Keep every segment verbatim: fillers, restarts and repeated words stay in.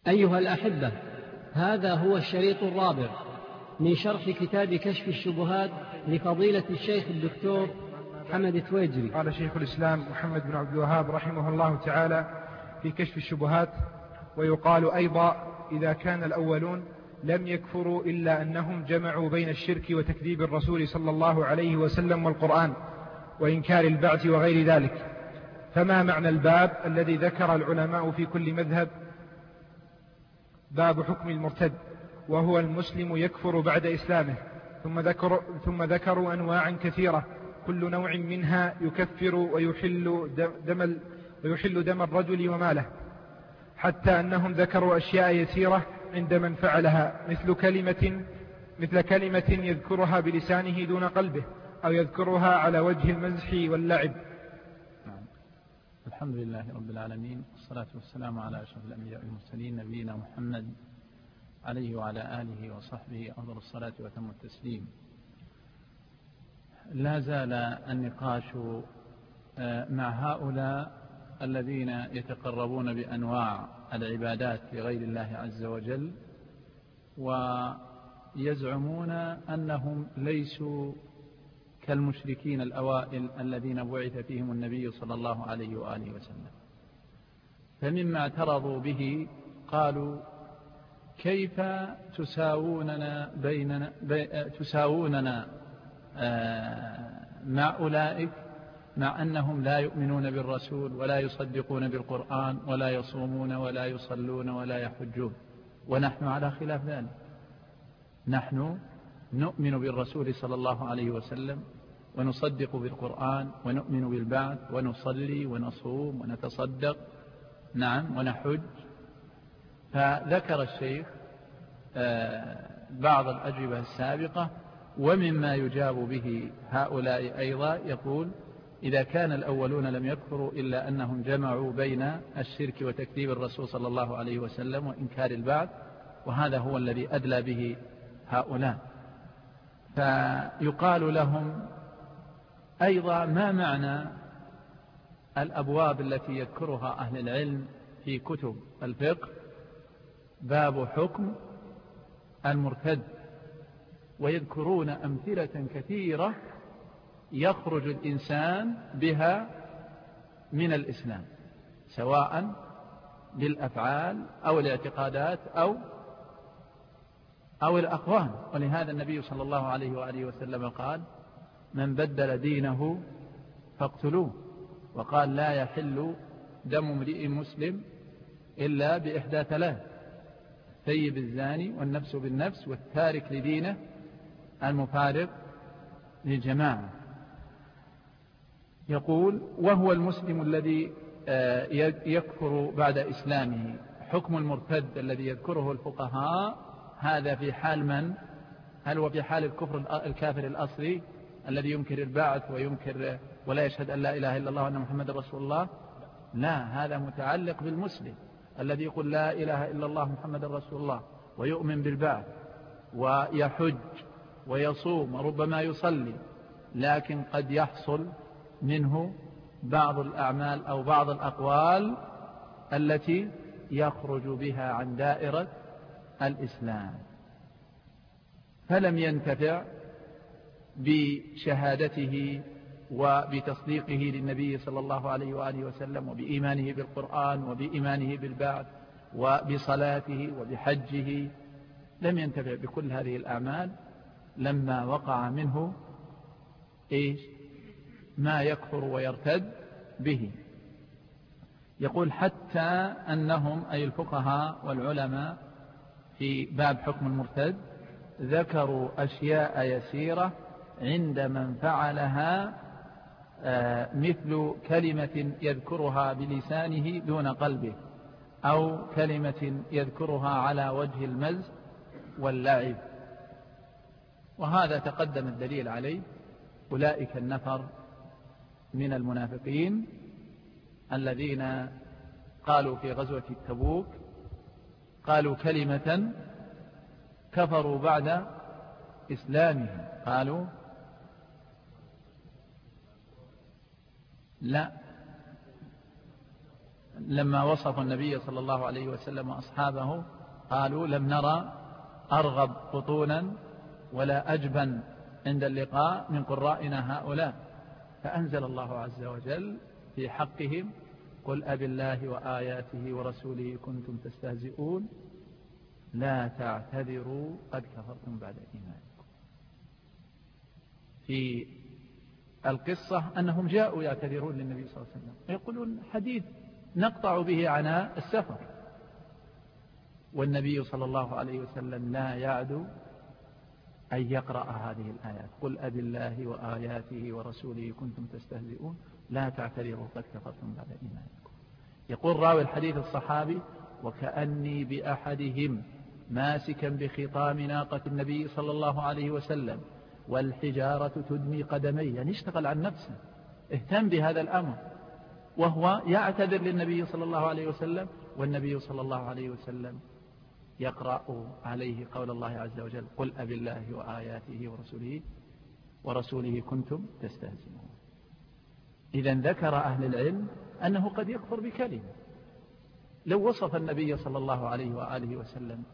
أيها الأحبة، هذا هو الشريط الرابع من شرح كتاب كشف الشبهات لفضيلة الشيخ الدكتور حمد تويجري. قال شيخ الإسلام محمد بن عبد الوهاب رحمه الله تعالى في كشف الشبهات: ويقال أيضا إذا كان الأولون لم يكفروا إلا أنهم جمعوا بين الشرك وتكذيب الرسول صلى الله عليه وسلم والقرآن وإنكار البعث وغير ذلك، فما معنى الباب الذي ذكر العلماء في كل مذهب باب حكم المرتد وهو المسلم يكفر بعد إسلامه، ثم, ذكر ثم ذكروا أنواعا كثيرة كل نوع منها يكفر ويحل دم, ويحل دم الرجل وماله، حتى أنهم ذكروا أشياء يسيرة عند من فعلها مثل كلمة, مثل كلمة يذكرها بلسانه دون قلبه أو يذكرها على وجه المزح واللعب. الحمد لله رب العالمين، والصلاة والسلام على أشرف الأنبياء والمرسلين نبينا محمد عليه وعلى آله وصحبه أفضل الصلاة وتم التسليم. لا زال النقاش مع هؤلاء الذين يتقربون بأنواع العبادات لغير الله عز وجل ويزعمون أنهم ليسوا كالمشركين الأوائل الذين بعث فيهم النبي صلى الله عليه وآله وسلم. فمما اعترضوا به قالوا: كيف تساووننا, بيننا بي تساووننا مع أولئك مع أنهم لا يؤمنون بالرسول ولا يصدقون بالقرآن ولا يصومون ولا يصلون ولا يحجون، ونحن على خلاف ذلك. نحن نؤمن بالرسول صلى الله عليه وسلم ونصدق بالقرآن ونؤمن بالبعث ونصلي ونصوم ونتصدق، نعم، ونحج. فذكر الشيخ بعض الأجوبة السابقة، ومما يجاب به هؤلاء أيضا يقول: إذا كان الأولون لم يكفروا إلا أنهم جمعوا بين الشرك وتكذيب الرسول صلى الله عليه وسلم وإنكار البعث، وهذا هو الذي أدلى به هؤلاء. فيقال لهم أيضا: ما معنى الأبواب التي يذكرها أهل العلم في كتب الفقه باب حكم المرتد، ويذكرون أمثلة كثيرة يخرج الإنسان بها من الإسلام، سواء بالأفعال أو الاعتقادات أو أو الأقوال. ولهذا النبي صلى الله عليه وآله وسلم قال: من بدل دينه فاقتلوه، وقال: لا يحل دم امرئ مسلم إلا بإحدى ثلاث: الثيب الزاني والنفس بالنفس والتارك لدينه المفارق للجماعة. يقول: وهو المسلم الذي يكفر بعد إسلامه. حكم المرتد الذي يذكره الفقهاء هذا في حال من؟ هل هو في حال الكفر الكافر الأصلي الذي ينكر البعث وينكر ولا يشهد أن لا إله إلا الله وأن محمد رسول الله؟ لا، هذا متعلق بالمسلم الذي يقول لا إله إلا الله محمد رسول الله ويؤمن بالبعث ويحج ويصوم وربما يصلي، لكن قد يحصل منه بعض الأعمال أو بعض الأقوال التي يخرج بها عن دائرة الإسلام، فلم ينتفع بشهادته وبتصديقه للنبي صلى الله عليه وآله وسلم وبإيمانه بالقرآن وبإيمانه بالبعث وبصلاته وبحجه، لم ينتفع بكل هذه الأعمال لما وقع منه إيش؟ ما يكفر ويرتد به. يقول: حتى أنهم أي الفقهاء والعلماء في باب حكم المرتد ذكروا أشياء يسيرة عند من فعلها، مثل كلمة يذكرها بلسانه دون قلبه، أو كلمة يذكرها على وجه المزح واللعب. وهذا تقدم الدليل عليه: أولئك النفر من المنافقين الذين قالوا في غزوة التبوك، قالوا كلمة كفروا بعد إسلامهم، قالوا لا لما وصفوا النبي صلى الله عليه وسلم وأصحابه قالوا لم نرى أرغب بطونا ولا أجبن عند اللقاء من قرائنا هؤلاء. فأنزل الله عز وجل في حقهم قل أب الله وآياته ورسوله كنتم تستهزئون لا تعتذروا قد كفرتم بعد إيمانكم. في القصة أنهم جاءوا يعتذرون للنبي صلى الله عليه وسلم يقولون حديث نقطع به عناء السفر، والنبي صلى الله عليه وسلم لا يعدو أن يقرأ هذه الآيات قل أب الله وآياته ورسوله كنتم تستهزئون لا تعتذروا قد كفرتم بعد إيمانكم. يقول راوي الحديث الصحابي وكأني بأحدهم ماسكا بخطام ناقة النبي صلى الله عليه وسلم والحجارة تدمي قدمي، يعني اشتغل عن نفسه، اهتم بهذا الأمر، وهو يعتذر للنبي صلى الله عليه وسلم والنبي صلى الله عليه وسلم يقرأ عليه قول الله عز وجل قل أب الله وآياته ورسوله ورسوله كنتم تستهزئون. إذن ذكر أهل العلم أنه قد يكفر بكلمة. لو وصف النبي صلى الله عليه وآله وسلم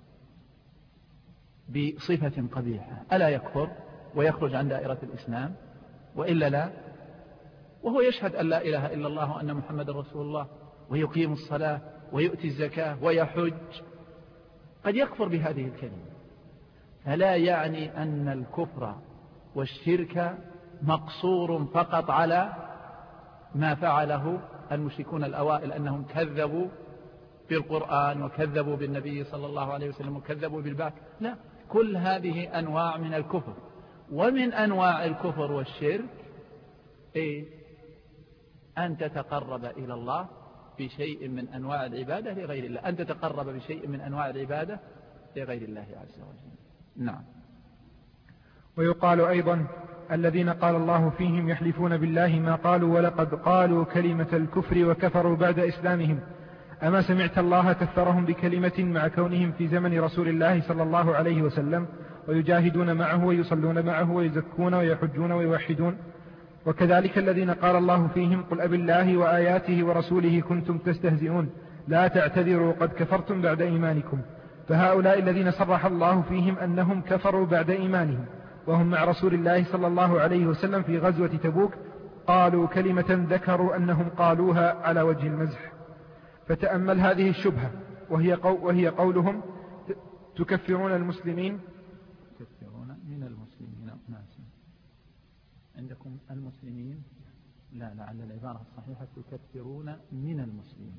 بصفة قبيحة ألا يكفر ويخرج عن دائرة الإسلام؟ وإلا لا، وهو يشهد أن لا إله إلا الله وأن محمد رسول الله ويقيم الصلاة ويؤتي الزكاة ويحج، قد يكفر بهذه الكلمة. فلا يعني أن الكفر والشرك مقصور فقط على ما فعله المشركون الأوائل أنهم كذبوا بالقرآن وكذبوا بالنبي صلى الله عليه وسلم وكذبوا بالبعث، لا، كل هذه أنواع من الكفر. ومن أنواع الكفر والشرك إيه؟ أن تتقرب إلى الله بشيء من أنواع العبادة لغير الله، أن تتقرب بشيء من أنواع العبادة لغير الله عز وجل. نعم. ويقال أيضا الذين قال الله فيهم يحلفون بالله ما قالوا ولقد قالوا كلمة الكفر وكفروا بعد إسلامهم أما سمعت الله كفرهم بكلمة مع كونهم في زمن رسول الله صلى الله عليه وسلم ويجاهدون معه ويصلون معه ويزكون ويحجون ويوحدون. وكذلك الذين قال الله فيهم قل أب الله وآياته ورسوله كنتم تستهزئون لا تعتذروا قد كفرتم بعد إيمانكم. فهؤلاء الذين صرح الله فيهم أنهم كفروا بعد إيمانهم وهم مع رسول الله صلى الله عليه وسلم في غزوة تبوك قالوا كلمة ذكروا أنهم قالوها على وجه المزح. فتأمل هذه الشبهة وهي, قو وهي قولهم تكفرون المسلمين تكفرون من المسلمين ناسا. عندكم المسلمين؟ لا، لعل العبارة الصحيحة تكفرون من المسلمين.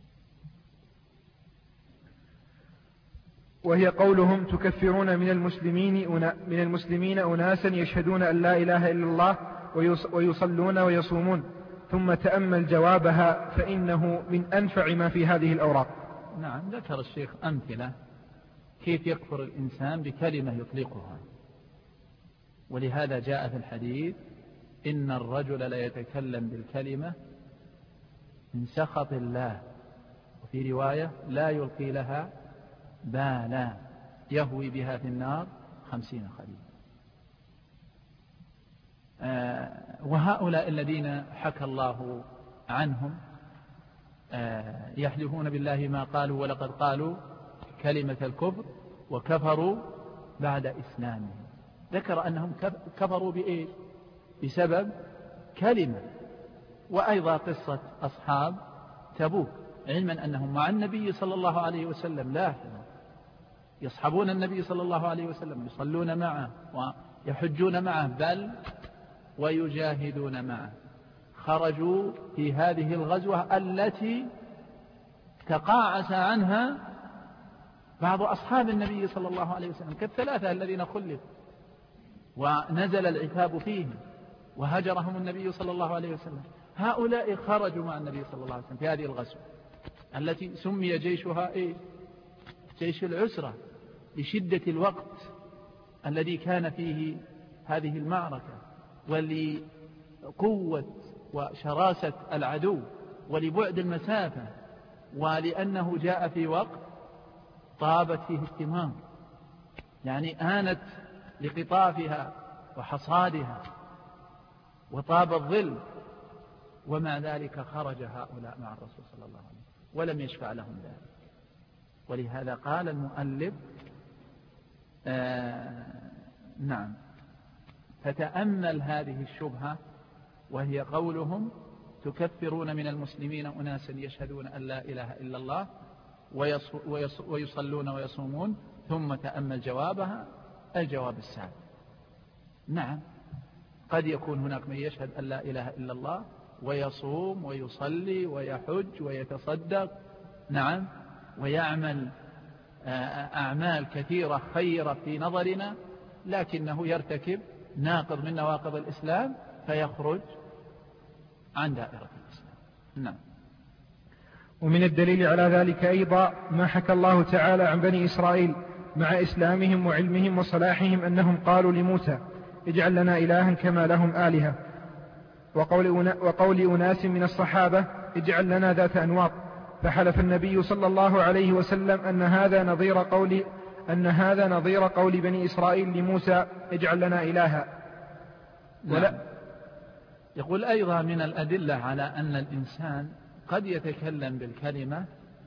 وهي قولهم تكفرون من المسلمين من المسلمين أناسا يشهدون أن لا إله إلا الله ويصلون ويصومون. ثم تأمل جوابها فإنه من أنفع ما في هذه الأوراق. نعم، ذكر الشيخ أمثلة كيف يكفر الإنسان بكلمة يطلقها. ولهذا جاء في الحديث إن الرجل لا يتكلم بالكلمة من سخط الله، وفي رواية لا يلقي لها بالا يهوي بها في النار خمسين خريفا. آه وهؤلاء الذين حكى الله عنهم آه يحلفون بالله ما قالوا ولقد قالوا كلمة الكفر وكفروا بعد إسلامهم. ذكر أنهم كفروا بإيه؟ بسبب كلمة. وأيضا قصة أصحاب تبوك، علما أنهم مع النبي صلى الله عليه وسلم لاحظا يصحبون النبي صلى الله عليه وسلم، يصلون معه ويحجون معه، بل ويجاهدون معه. خرجوا في هذه الغزوة التي تقاعس عنها بعض أصحاب النبي صلى الله عليه وسلم كالثلاثة الذين خلفوا، ونزل العتاب فيهم وهجرهم النبي صلى الله عليه وسلم. هؤلاء خرجوا مع النبي صلى الله عليه وسلم في هذه الغزوة التي سمي جيشها إيه؟ جيش العسرة، لشدة الوقت الذي كان فيه هذه المعركة ولقوة وشراسة العدو ولبعد المسافة، ولأنه جاء في وقت طابت فيه الثمار، يعني آنت لقطافها وحصادها وطاب الظل. ومع ذلك خرج هؤلاء مع الرسول صلى الله عليه وسلم ولم يشفع لهم ذلك. ولهذا قال المؤلف آه نعم فتأمل هذه الشبهة، وهي قولهم تكفرون من المسلمين أناسا يشهدون أن لا إله إلا الله ويصلون ويصومون، ثم تأمل جوابها الجواب السابق. نعم قد يكون هناك من يشهد أن لا إله إلا الله ويصوم ويصلي ويحج ويتصدق، نعم، ويعمل أعمال كثيرة خيرة في نظرنا، لكنه يرتكب ناقض من نواقض الإسلام فيخرج عن دائرة الإسلام. نعم. ومن الدليل على ذلك أيضا ما حكى الله تعالى عن بني إسرائيل مع إسلامهم وعلمهم وصلاحهم أنهم قالوا لموسى اجعل لنا إلها كما لهم آلهة، وقول, وقول أناس من الصحابة اجعل لنا ذات أنواط، فحلف النبي صلى الله عليه وسلم أن هذا نظير قول أن هذا نظير قول بني إسرائيل لموسى اجعل لنا إلها. ولا نعم. يقول أيضا من الأدلة على أن الإنسان قد يتكلم بالكلمة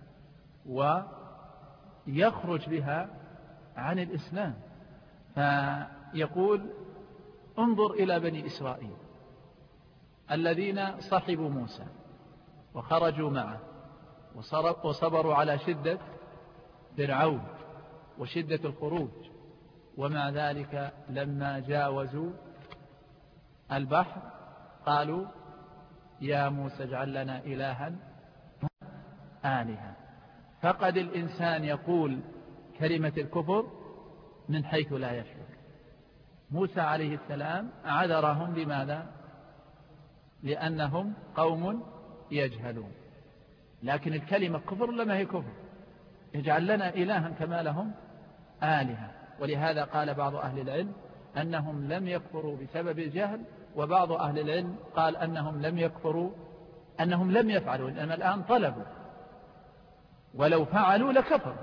ويخرج بها عن الإسلام، فيقول انظر إلى بني إسرائيل الذين صحبوا موسى وخرجوا معه وصبروا على شدة فرعون وشدة الخروج، ومع ذلك لما جاوزوا البحر قالوا يا موسى اجعل لنا إلها آلهة. فقد الإنسان يقول كلمة الكفر من حيث لا يشعر. موسى عليه السلام عذرهم لماذا؟ لأنهم قوم يجهلون، لكن الكلمة كفر لما هي كفر، اجعل لنا إلها كما لهم آلهة. ولهذا قال بعض أهل العلم أنهم لم يكفروا بسبب الجهل، وبعض أهل العلم قال أنهم لم يكفروا أنهم لم يفعلوا، إنما الآن طلبوا، ولو فعلوا لكفروا.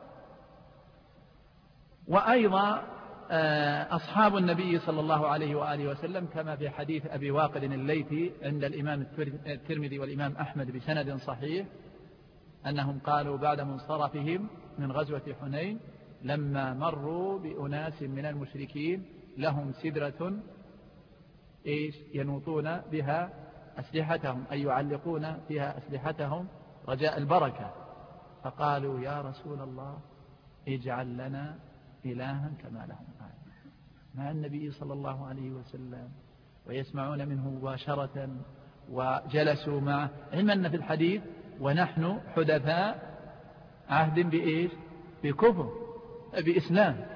وأيضا أصحاب النبي صلى الله عليه وآله وسلم كما في حديث أبي واقد الليثي عند الإمام الترمذي والإمام أحمد بسند صحيح أنهم قالوا بعد منصرفهم من غزوة حنين لما مروا بأناس من المشركين لهم سدرة إيش ينوطون بها أسلحتهم، أي يعلقون فيها أسلحتهم رجاء البركة، فقالوا يا رسول الله اجعل لنا إلها كما لهم آلهة، مع النبي صلى الله عليه وسلم ويسمعون منه مباشرة وجلسوا معه، علما أن في الحديث ونحن حدثاء عهد بإيش؟ بكفر بإسلام.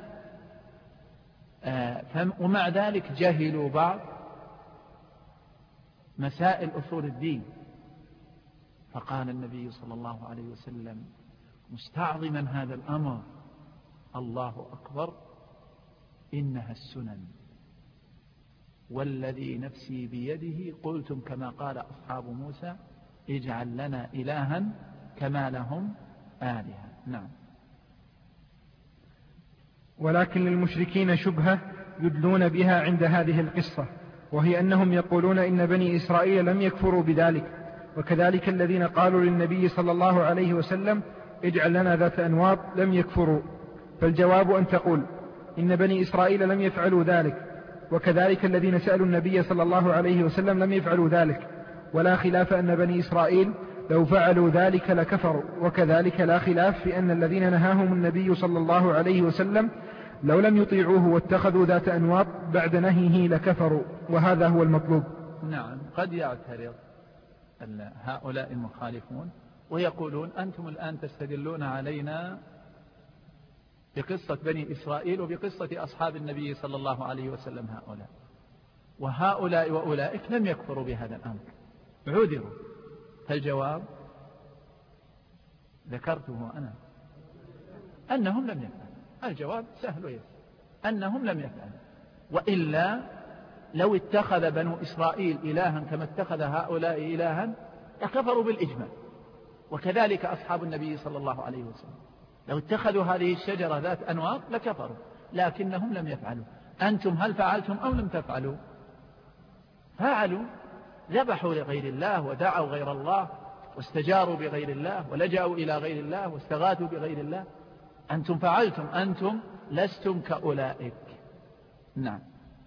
آه ومع ذلك جهلوا بعض مسائل أصول الدين، فقال النبي صلى الله عليه وسلم مستعظما هذا الأمر الله أكبر إنها السنن والذي نفسي بيده قلتم كما قال أصحاب موسى اجعل لنا إلها كما لهم آلهة. نعم. ولكن للمشركين شبهة يدلون بها عند هذه القصة، وهي أنهم يقولون إن بني إسرائيل لم يكفروا بذلك، وكذلك الذين قالوا للنبي صلى الله عليه وسلم اجعل لنا ذات أنواط لم يكفروا. فالجواب أن تقول إن بني إسرائيل لم يفعلوا ذلك، وكذلك الذين سألوا النبي صلى الله عليه وسلم لم يفعلوا ذلك، ولا خلاف أن بني إسرائيل لو فعلوا ذلك لكفروا، وكذلك لا خلاف في أن الذين نهاهم النبي صلى الله عليه وسلم لو لم يطيعوه واتخذوا ذات أنواط بعد نهيه لكفروا، وهذا هو المطلوب. نعم. قد يعترض هؤلاء المخالفون ويقولون أنتم الآن تستدلون علينا بقصة بني إسرائيل وبقصة أصحاب النبي صلى الله عليه وسلم هؤلاء، وهؤلاء وأولئك لم يكفروا بهذا الأمر عذروا. فالجواب ذكرته أنا أنهم لم يفعلوا. الجواب سهل ويسر أنهم لم يفعلوا، وإلا لو اتخذ بنو إسرائيل إلها كما اتخذ هؤلاء إلها لكفروا بالإجماع، وكذلك أصحاب النبي صلى الله عليه وسلم لو اتخذوا هذه الشجرة ذات أنواط لكفروا، لكنهم لم يفعلوا. أنتم هل فعلتم أو لم تفعلوا؟ فعلوا، ذبحوا لغير الله ودعوا غير الله واستجاروا بغير الله ولجأوا إلى غير الله واستغاثوا بغير الله. أنتم فعلتم، أنتم لستم كأولئك. نعم.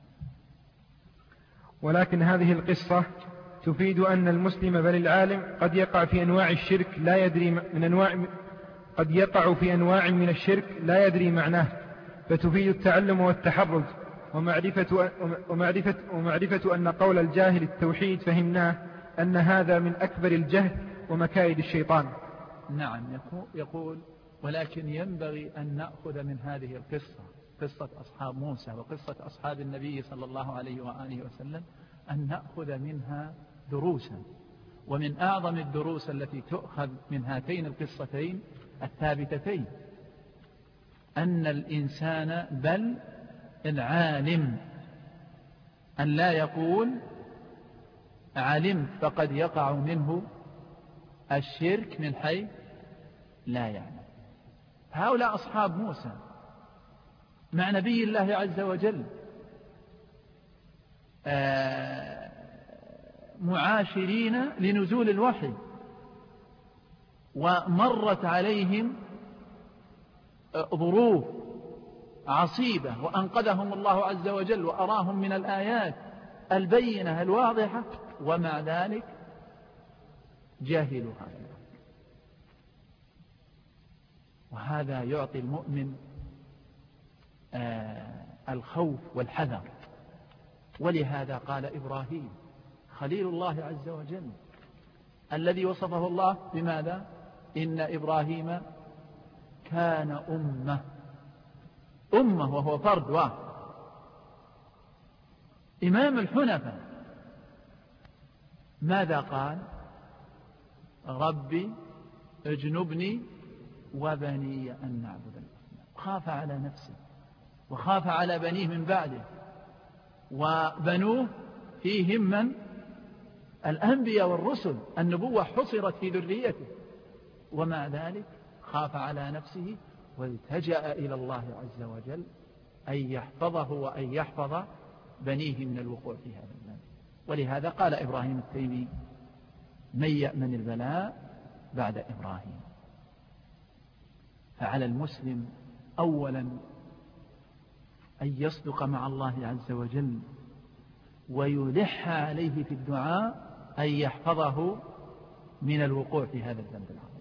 ولكن هذه القصة تفيد أن المسلم بل العالم قد يقع في أنواع الشرك لا يدري من أنواع قد يقع في أنواع من الشرك لا يدري معناه، فتفيد التعلم والتحرز ومعرفة, ومعرفة, ومعرفة أن قول الجاهل التوحيد فهمناه أن هذا من أكبر الجهل ومكائد الشيطان. نعم. يقول ولكن ينبغي أن نأخذ من هذه القصة، قصة أصحاب موسى وقصة أصحاب النبي صلى الله عليه وآله وسلم، أن نأخذ منها دروسا. ومن أعظم الدروس التي تؤخذ من هاتين القصتين الثابتتين أن الإنسان بل العالم أن لا يقول علمت، فقد يقع منه الشرك من حيث لا يعلم. هؤلاء أصحاب موسى مع نبي الله عز وجل معاشرين لنزول الوحي، ومرت عليهم ظروف عصيبة وأنقذهم الله عز وجل وأراهم من الآيات البينة الواضحة، ومع ذلك جاهلوا هذا. وهذا يعطي المؤمن آه الخوف والحذر. ولهذا قال إبراهيم خليل الله عز وجل الذي وصفه الله بماذا؟ إن إبراهيم كان أمة أمة وهو فرد واحد، إمام الحنفاء. ماذا قال؟ ربي اجنبني وبني أن نعبد الأصنام. خاف على نفسه وخاف على بنيه من بعده، وبنوه فيهم من الأنبياء والرسل، النبوة حصرت في ذريته، ومع ذلك خاف على نفسه والتجأ إلى الله عز وجل أن يحفظه وأن يحفظ بنيه من الوقوع في هذا الذنب. ولهذا قال إبراهيم التيمي من يأمن البلاء بعد إبراهيم. فعلى المسلم أولا أن يصدق مع الله عز وجل ويلح عليه في الدعاء أن يحفظه من الوقوع في هذا الذنب العظيم،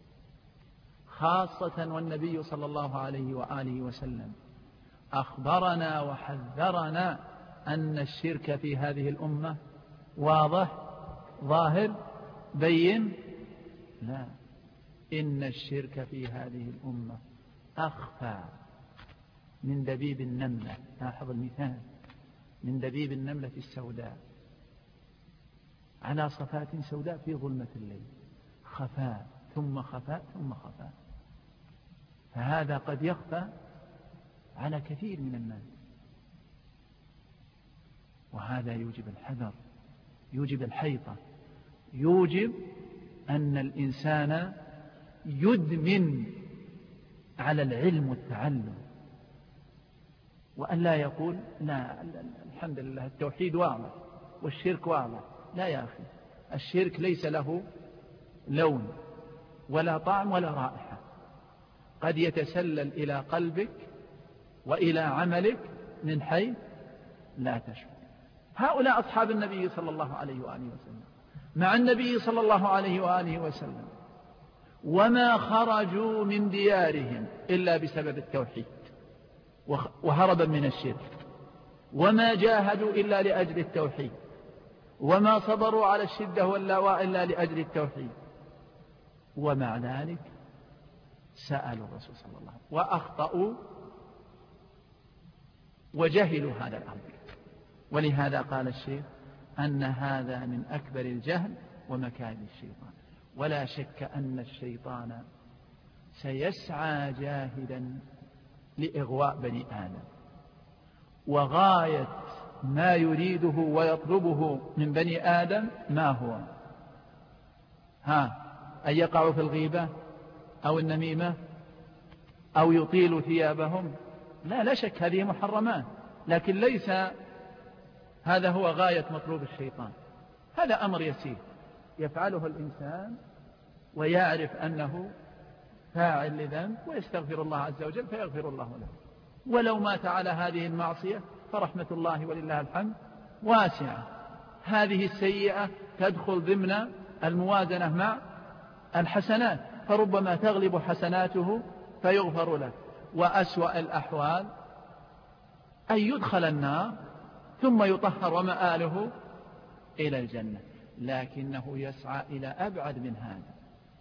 خاصة والنبي صلى الله عليه وآله وسلم أخبرنا وحذرنا أن الشرك في هذه الأمة واضح ظاهر بين. لا، إن الشرك في هذه الأمة أخفى من دبيب النملة. لاحظ المثال، من دبيب النملة السوداء على صفات سوداء في ظلمة الليل، خفاء ثم خفاء ثم خفاء. فهذا قد يخفى على كثير من الناس، وهذا يوجب الحذر، يوجب الحيطة، يوجب أن الإنسان يدمن على العلم والتعلم، وأن لا يقول لا الحمد لله التوحيد واضح والشرك واضح. لا يا أخي، الشرك ليس له لون ولا طعم ولا رائحة، قد يتسلل إلى قلبك وإلى عملك من حيث لا تشعر. هؤلاء أصحاب النبي صلى الله عليه وآله وسلم مع النبي صلى الله عليه وآله وسلم، وما خرجوا من ديارهم إلا بسبب التوحيد وهربا من الشرك، وما جاهدوا إلا لأجل التوحيد، وما صبروا على الشدة واللاواء إلا لأجل التوحيد، ومع ذلك سألوا الرسول صلى الله عليه وسلم وأخطأوا وجهلوا هذا الأمر. ولهذا قال الشيخ أن هذا من أكبر الجهل ومكائد الشيطان. ولا شك أن الشيطان سيسعى جاهدا لإغواء بني آدم، وغاية ما يريده ويطلبه من بني آدم ما هو؟ ها أن يقعوا في الغيبة أو النميمة أو يطيلوا ثيابهم؟ لا لا شك هذه محرمات، لكن ليس هذا هو غاية مطلوب الشيطان. هذا أمر يسير يفعله الإنسان ويعرف أنه فاعل لذنب ويستغفر الله عز وجل فيغفر الله له. ولو مات على هذه المعصية فرحمة الله ولله الحمد واسعة. هذه السيئة تدخل ضمن الموازنة مع الحسنات، فربما تغلب حسناته فيغفر له. وأسوأ الأحوال أن يدخل النار ثم يطهر ومآله إلى الجنة، لكنه يسعى إلى أبعد من هذا،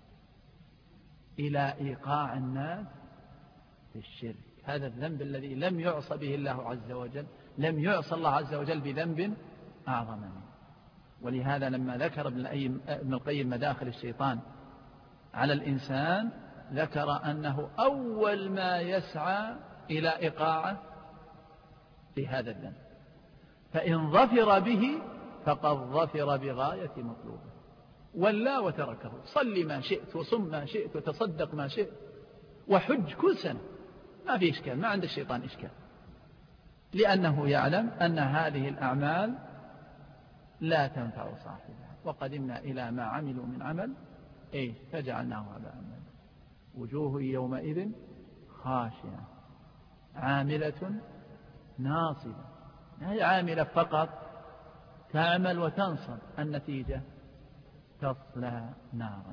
إلى إيقاع الناس في الشرك. هذا الذنب الذي لم يعص به الله عز وجل، لم يعص الله عز وجل بذنب أعظم منه. ولهذا لما ذكر ابن القيم مداخل الشيطان على الإنسان ذكر أنه أول ما يسعى إلى إيقاعه في هذا الذنب، فإن ظفر به فقد ظفر بغاية مطلوبه، ولا وتركه. صل ما شئت وصم ما شئت وتصدق ما شئت وحج كل سنة، ما في إشكال، ما عند الشيطان إشكال، لأنه يعلم أن هذه الأعمال لا تنفع صاحبها. وقدمنا إلى ما عملوا من عمل إيه فجعلناه هباء منثورا. وجوه يومئذ خاشعة عاملة ناصبة. هي عاملة فقط تعمل وتنصب، النتيجة تصلى نارا.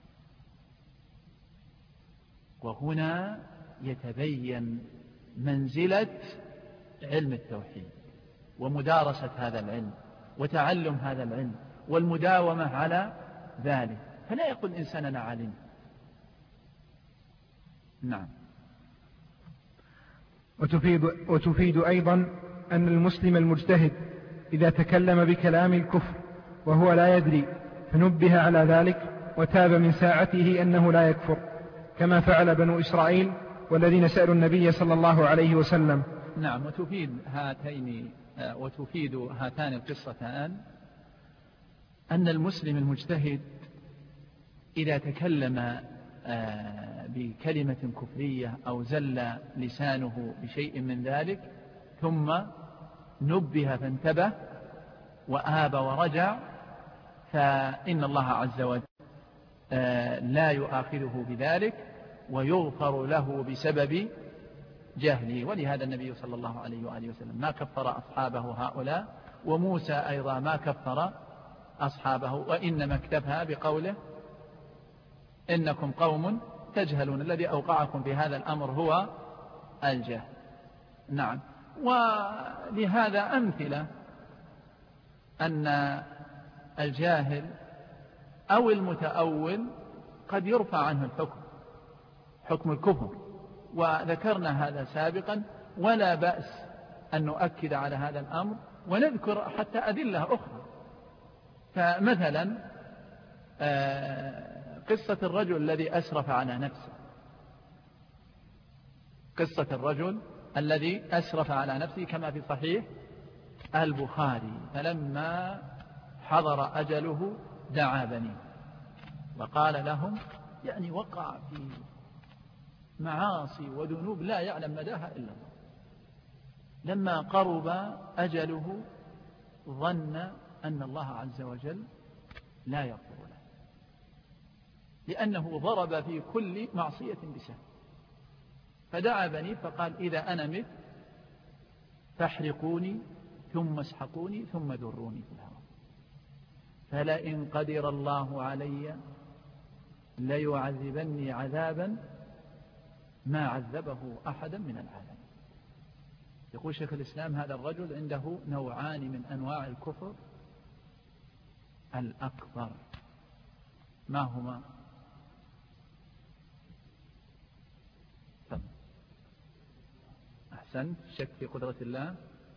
وهنا يتبين منزلة علم التوحيد ومدارسة هذا العلم وتعلم هذا العلم والمداومة على ذلك، فلا يقول إنسان أنا عالم. نعم. وتفيد, وتفيد أيضا أن المسلم المجتهد إذا تكلم بكلام الكفر وهو لا يدري فنبه على ذلك وتاب من ساعته أنه لا يكفر، كما فعل بنو إسرائيل والذين سألوا النبي صلى الله عليه وسلم. نعم. وتفيد هاتين وتفيد هاتان القصتان أن المسلم المجتهد إذا تكلم بكلمة كفرية أو زل لسانه بشيء من ذلك ثم نبه فانتبه وآب ورجع، فإن الله عز وجل لا يؤاخذه بذلك ويغفر له بسبب جهله. ولهذا النبي صلى الله عليه وآله وسلم ما كفر أصحابه هؤلاء، وموسى أيضا ما كفر أصحابه، وإنما اكتفى بقوله إنكم قوم تجهلون. الذي أوقعكم في هذا الأمر هو الجهل. نعم. ولهذا أمثلة أن الجاهل أو المتأول قد يرفع عنه الحكم، حكم الكفر، وذكرنا هذا سابقا، ولا بأس أن نؤكد على هذا الأمر ونذكر حتى أدلة أخرى. فمثلا قصة الرجل الذي أسرف على نفسه، قصة الرجل الذي أسرف على نفسه كما في صحيح البخاري، فلما حضر أجله دعا بنيه وقال لهم، يعني وقع في معاصي وذنوب لا يعلم مداها إلا الله، لما قرب أجله ظن أن الله عز وجل لا يغفر له، لأنه ضرب في كل معصية بسهم، فدعا بني فقال إذا أنا مت فاحرقوني ثم اسحقوني ثم ذروني في الهواء، فلئن قدر الله علي ليعذبني عذابا ما عذبه أحدا من العالمين. يقول شيخ الإسلام هذا الرجل عنده نوعان من أنواع الكفر الأكبر، ما هما؟ أحسنت. الشك في قدرة الله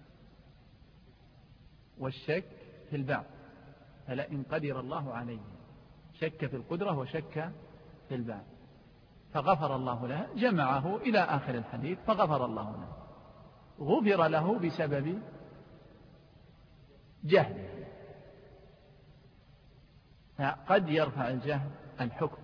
والشك في البعث، فلئن قدر الله عليه، شك في القدرة وشك في البعث، فغفر الله له، جمعه إلى آخر الحديث فغفر الله له، غفر له بسبب جهله. فقد يرفع الجهل الحكم.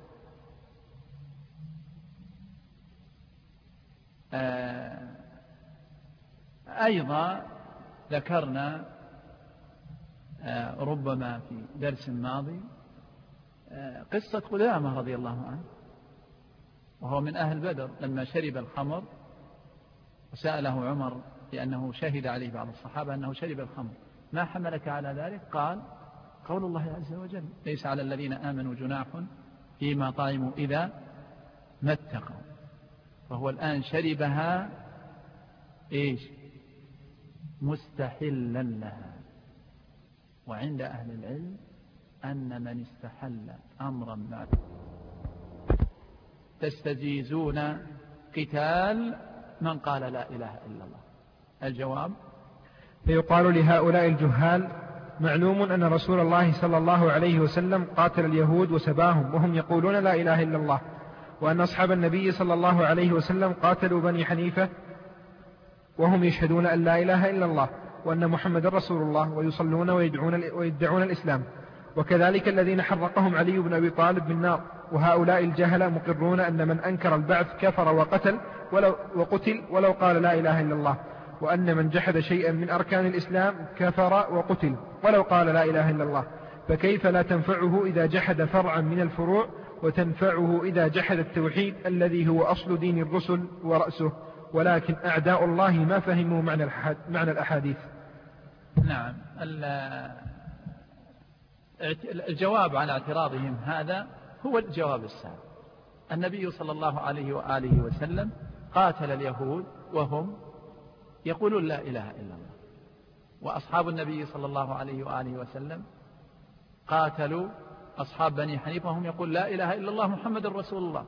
أيضا ذكرنا ربما في درس ماضي قصة قدامة رضي الله عنه، وهو من أهل بدر، لما شرب الخمر وسأله عمر لأنه شهد عليه بعض الصحابة أنه شرب الخمر: ما حملك على ذلك؟ قال: قول الله عز وجل: ليس على الذين آمنوا جناح فيما طعموا إذا ما اتقوا. فهو الآن شربها إيش؟ مستحلا لها. وعند أهل العلم أن من استحل أمرا ما تستجيزون قتال من قال لا إله إلا الله. الجواب: فيقال لهؤلاء الجهال: معلوم أن رسول الله صلى الله عليه وسلم قاتل اليهود وسباهم وهم يقولون لا إله إلا الله، وأن أصحاب النبي صلى الله عليه وسلم قاتلوا بني حنيفة وهم يشهدون أن لا إله إلا الله وأن محمد رسول الله ويصلون ويدعون, ويدعون الإسلام، وكذلك الذين حرقهم علي بن أبي طالب بالنار. وهؤلاء الجهلة مقرون أن من أنكر البعث كفر وقتل ولو وقتل ولو قال لا إله إلا الله، وأن من جحد شيئا من أركان الإسلام كفر وقتل ولو قال لا إله إلا الله. فكيف لا تنفعه إذا جحد فرعا من الفروع، وتنفعه إذا جحد التوحيد الذي هو أصل دين الرسل ورأسه؟ ولكن أعداء الله ما فهموا معنى الأحاديث. نعم. الجواب على اعتراضهم هذا هو الجواب السابق. النبي صلى الله عليه وآله وسلم قاتل اليهود وهم يقولون لا إله إلا الله، وأصحاب النبي صلى الله عليه وآله وسلم قاتلوا أصحاب بني حنيفة وهم يقول لا إله إلا الله محمد رسول الله.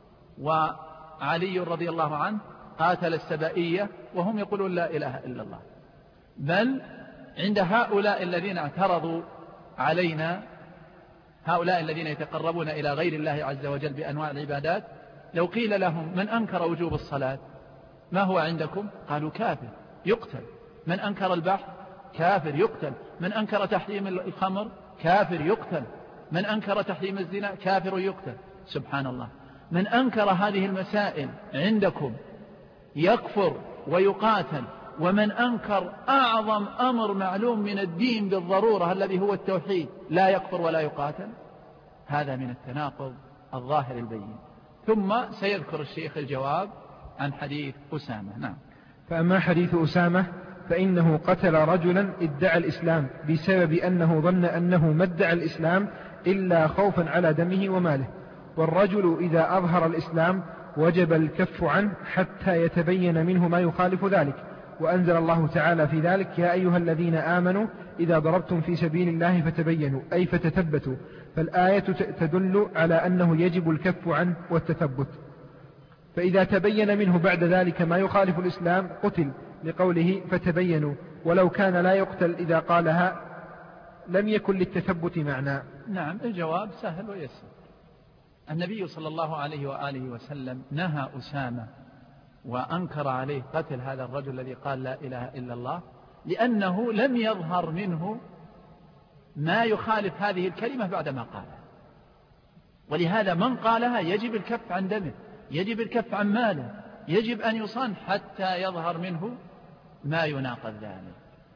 وعلي رضي الله عنه قاتل السبائية وهم يقولون لا إله إلا الله. بل عند هؤلاء الذين اعترضوا علينا، هؤلاء الذين يتقربون إلى غير الله عز وجل بأنواع العبادات، لو قيل لهم: من أنكر وجوب الصلاة ما هو عندكم؟ قالوا: كافر يقتل. من أنكر البحث كافر يقتل. من أنكر تحريم الخمر كافر يقتل. من أنكر تحريم الزنا كافر يقتل. سبحان الله. من أنكر هذه المسائل عندكم يكفر ويقاتل، ومن أنكر أعظم أمر معلوم من الدين بالضرورة الذي هو التوحيد لا يكفر ولا يقاتل. هذا من التناقض الظاهر البين. ثم سيذكر الشيخ الجواب عن حديث أسامة. نعم. فأما حديث أسامة فإنه قتل رجلا ادعى الإسلام بسبب أنه ظن أنه ما ادعى الإسلام إلا خوفا على دمه وماله، والرجل إذا أظهر الإسلام وجب الكف عنه حتى يتبين منه ما يخالف ذلك. وأنزل الله تعالى في ذلك: يا أيها الذين آمنوا إذا ضربتم في سبيل الله فتبينوا، أي فتثبتوا. فالآية تدل على أنه يجب الكف عنه والتثبت. فإذا تبين منه بعد ذلك ما يخالف الإسلام قتل، لقوله فتبينوا، ولو كان لا يقتل إذا قالها لم يكن للتثبت معنى. نعم. الجواب سهل ويسر. النبي صلى الله عليه وآله وسلم نهى أسامة وأنكر عليه قتل هذا الرجل الذي قال لا إله إلا الله، لأنه لم يظهر منه ما يخالف هذه الكلمة بعدما قالها. ولهذا من قالها يجب الكف عن دمه، يجب الكف عن ماله، يجب أن يصان حتى يظهر منه ما يناقض ذلك.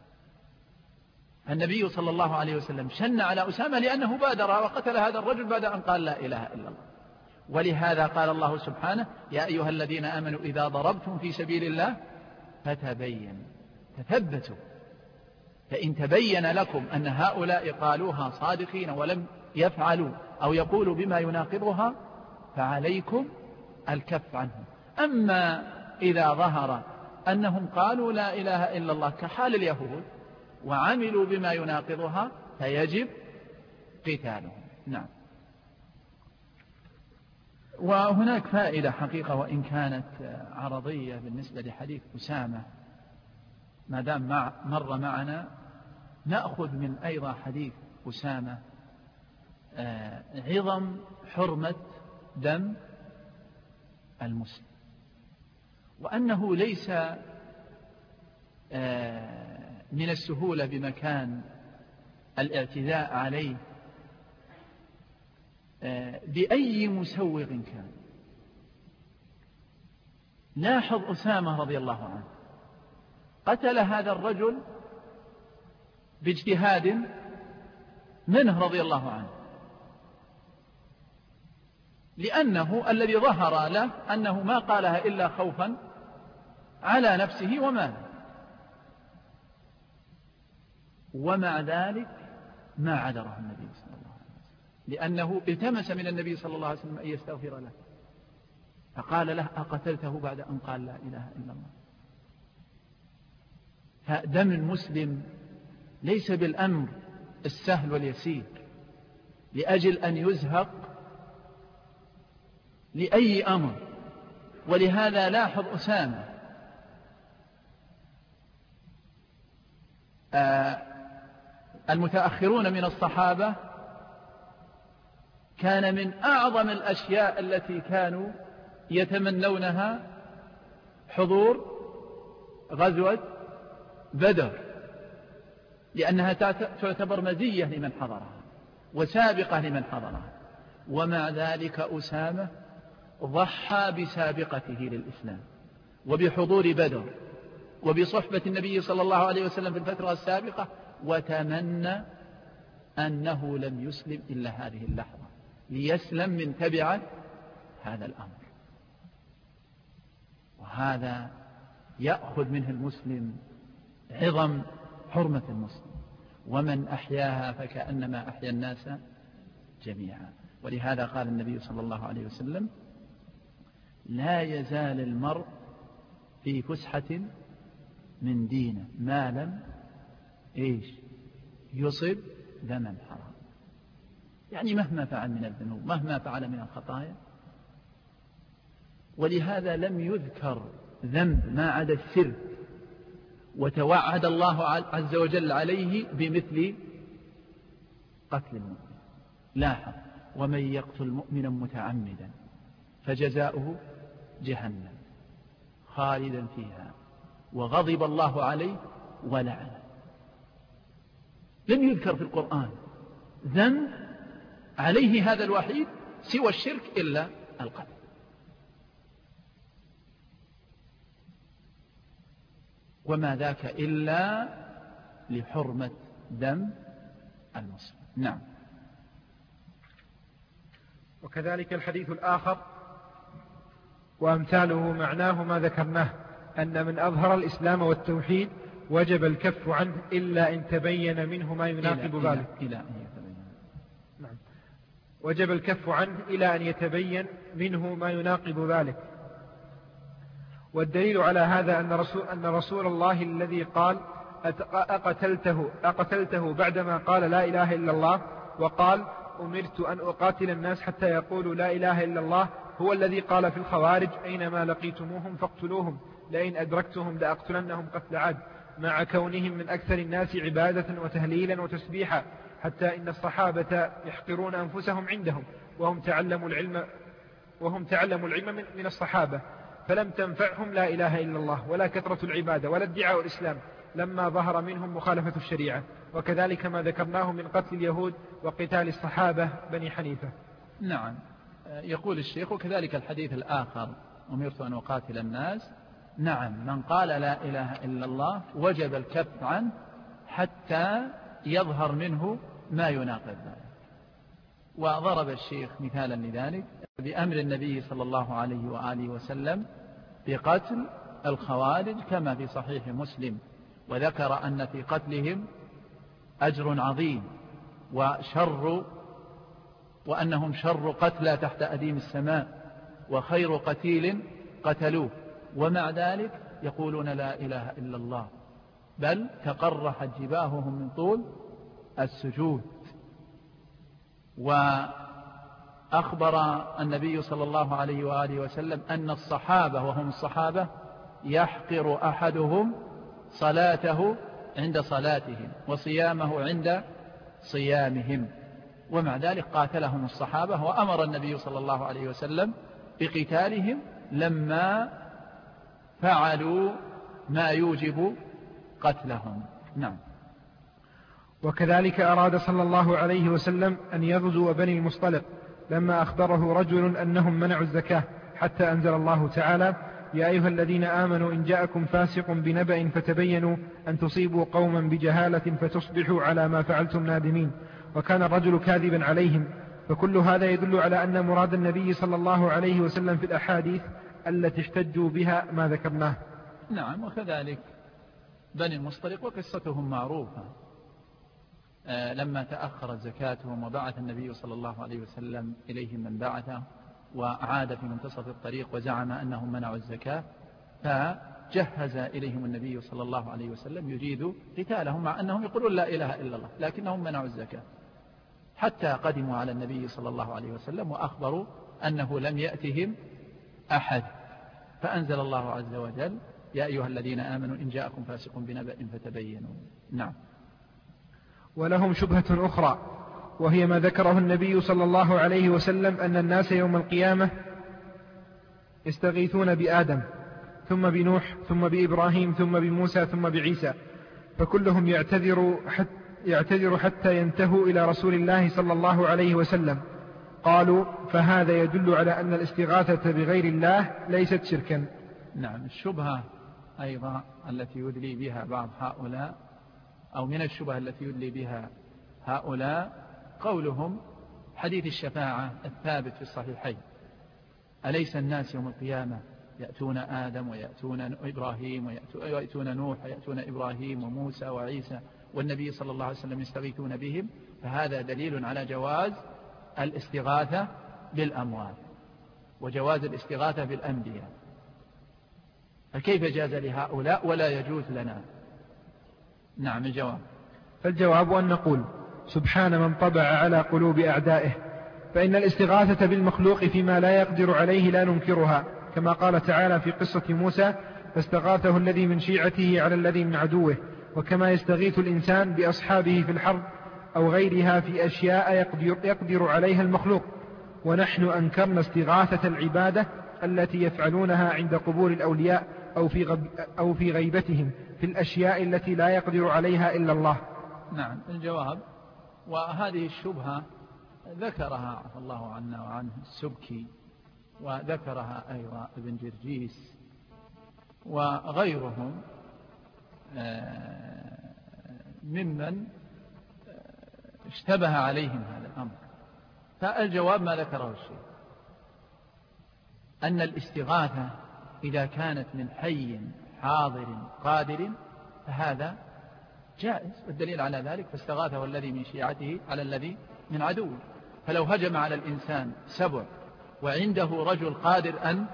النبي صلى الله عليه وسلم شن على أسامة لأنه بادر وقتل هذا الرجل بعد أن قال لا إله إلا الله. ولهذا قال الله سبحانه: يا أيها الذين آمنوا إذا ضربتم في سبيل الله فتبينوا، تثبتوا. فإن تبين لكم أن هؤلاء قالوها صادقين ولم يفعلوا أو يقولوا بما يناقضها فعليكم الكف عنهم. أما إذا ظهر أنهم قالوا لا إله إلا الله كحال اليهود وعملوا بما يناقضها فيجب قتالهم. نعم. وهناك فائدة حقيقة وإن كانت عرضية بالنسبة لحديث أسامة، ما دام مع مر معنا نأخذ من أيضا حديث أسامة عظم حرمة دم المسلم، وأنه ليس من السهولة بمكان الاعتداء عليه بأي مسوغ كان. لاحظ أسامة رضي الله عنه قتل هذا الرجل باجتهاد منه رضي الله عنه، لأنه الذي ظهر له أنه ما قالها إلا خوفا على نفسه وماله، ومع ذلك ما عذره النبي صلى الله عليه وسلم، لأنه التمس من النبي صلى الله عليه وسلم أن يستغفر له، فقال له: أقتلته بعد أن قال لا إله إلا الله؟ فدم المسلم ليس بالأمر السهل واليسير لأجل أن يزهق لأي أمر. ولهذا لاحظ أسامة آه المتأخرون من الصحابة كان من أعظم الأشياء التي كانوا يتمنونها حضور غزوة بدر، لأنها تعتبر مزية لمن حضرها وسابقة لمن حضرها، ومع ذلك أسامة ضحى بسابقته للإسلام وبحضور بدر وبصحبة النبي صلى الله عليه وسلم في الفترة السابقة، وتمنى أنه لم يسلم إلا هذه اللحظة ليسلم من تبعة هذا الأمر. وهذا يأخذ منه المسلم عظم حرمة المسلم، ومن أحياها فكأنما أحيا الناس جميعا. ولهذا قال النبي صلى الله عليه وسلم: لا يزال المرء في فسحة من دينه ما لم إيش يصب دما حرام. يعني مهما فعل من الذنوب، مهما فعل من الخطايا. ولهذا لم يذكر ذنب ما عدا الشرك وتوعد الله عز وجل عليه بمثل قتل المؤمن. لاحظ: ومن يقتل مؤمنا متعمدا فجزاؤه جهنم خالدا فيها وغضب الله عليه ولعنه. لم يذكر في القرآن ذنب عليه هذا الوحيد سوى الشرك إلا القتل. وما ذاك إلا لحرمة دم المسلم. نعم. وكذلك الحديث الآخر وأمثاله معناه ما ذكرناه، أن من أظهر الإسلام والتوحيد وجب الكف عنه إلا إن تبين منه ما يناقض ذلك. إلى أن يتبين. نعم. وجب الكف عنه إلى أن يتبين منه ما يناقض ذلك. والدليل على هذا أن رسول, أن رسول الله الذي قال: أقتلته, أقتلته بعدما قال لا إله إلا الله وقال: أمرت أن أقاتل الناس حتى يقولوا لا إله إلا الله، هو الذي قال في الخوارج: أينما لقيتموهم فاقتلوهم، لئن أدركتهم لأقتلنهم قتل عاد، مع كونهم من أكثر الناس عبادة وتهليلا وتسبيحا، حتى إن الصحابة يحقرون أنفسهم عندهم، وهم تعلموا العلم وهم تعلموا العلم من, من الصحابة، فلم تنفعهم لا إله إلا الله ولا كثرة العبادة ولا ادعاء الإسلام لما ظهر منهم مخالفة الشريعة. وكذلك ما ذكرناه من قتل اليهود وقتال الصحابة بني حنيفة. نعم. يقول الشيخ: وكذلك الحديث الآخر: أمرت أن أقاتل الناس. نعم، من قال لا إله إلا الله وجب الكف عنه حتى يظهر منه ما يناقض ذلك. وضرب الشيخ مثالا لذلك بأمر النبي صلى الله عليه وآله وسلم بقتل الخوارج كما في صحيح مسلم، وذكر أن في قتلهم أجر عظيم وشر وأنهم شر قتلى تحت أديم السماء وخير قتيل قتلوه، ومع ذلك يقولون لا إله إلا الله، بل تقرحت جباههم من طول السجود. وأخبر النبي صلى الله عليه وآله وسلم أن الصحابة وهم الصحابة يحقر أحدهم صلاته عند صلاتهم وصيامه عند صيامهم، ومع ذلك قاتلهم الصحابة، وأمر النبي صلى الله عليه وسلم بقتالهم لما فعلوا ما يوجب قتلهم. نعم. وكذلك أراد صلى الله عليه وسلم أن يغزو بني المصطلق لما أخبره رجل أنهم منعوا الزكاة، حتى أنزل الله تعالى: يا أيها الذين آمنوا إن جاءكم فاسق بنبأ فتبينوا أن تصيبوا قوما بجهالة فتصبحوا على ما فعلتم نادمين. وكان الرجل كاذبا عليهم. فكل هذا يدل على أن مراد النبي صلى الله عليه وسلم في الأحاديث التي احتجوا بها ما ذكرناه. نعم. وكذلك بني المصطلق وقصتهم معروفة، آه لما تأخرت زكاتهم وبعث النبي صلى الله عليه وسلم إليهم من بعثه وعاد في منتصف الطريق وزعم أنهم منعوا الزكاة، فجهز إليهم النبي صلى الله عليه وسلم يريد قتالهم مع أنهم يقولون لا إله إلا الله، لكنهم منعوا الزكاة، حتى قدموا على النبي صلى الله عليه وسلم وأخبروا أنه لم يأتهم أحد، فأنزل الله عز وجل: يا أيها الذين آمنوا إن جاءكم فاسق بنبأ فتبينوا. نعم. ولهم شبهة أخرى، وهي ما ذكره النبي صلى الله عليه وسلم أن الناس يوم القيامة يستغيثون بآدم ثم بنوح ثم بإبراهيم ثم بموسى ثم بعيسى، فكلهم يعتذر حتى, يعتذر حتى ينتهوا إلى رسول الله صلى الله عليه وسلم. قالوا: فهذا يدل على أن الاستغاثة بغير الله ليست شركا. نعم. الشبهة أيضا التي يدلي بها بعض هؤلاء، أو من الشبهة التي يدلي بها هؤلاء، قولهم: حديث الشفاعة الثابت في الصحيحين: أليس الناس يوم القيامة يأتون آدم ويأتون إبراهيم ويأتون نوح ويأتون إبراهيم وموسى وعيسى والنبي صلى الله عليه وسلم يستغيثون بهم؟ فهذا دليل على جواز الاستغاثة بالأموات وجواز الاستغاثة بالأنبياء، فكيف جاز لهؤلاء ولا يجوز لنا؟ نعم. الجواب: فالجواب أن نقول: سبحان من طبع على قلوب أعدائه، فإن الاستغاثة بالمخلوق فيما لا يقدر عليه لا ننكرها، كما قال تعالى في قصة موسى: فاستغاثه الذي من شيعته على الذي من عدوه، وكما يستغيث الإنسان بأصحابه في الحرب أو غيرها في أشياء يقدر, يقدر عليها المخلوق. ونحن أنكرنا استغاثة العبادة التي يفعلونها عند قبور الأولياء أو في, غب أو في غيبتهم في الأشياء التي لا يقدر عليها إلا الله. نعم. الجواب: وهذه الشبهة ذكرها عفى الله عنا وعنه السبكي، وذكرها أيضا ابن جرجيس وغيرهم ممن اشتبه عليهم هذا الأمر. فالجواب ما ذكره الشيخ، أن الاستغاثة إذا كانت من حي حاضر قادر فهذا جائز، والدليل على ذلك: فاستغاثه الذي من شيعته على الذي من عدوه. فلو هجم على الإنسان سبع وعنده رجل قادر أن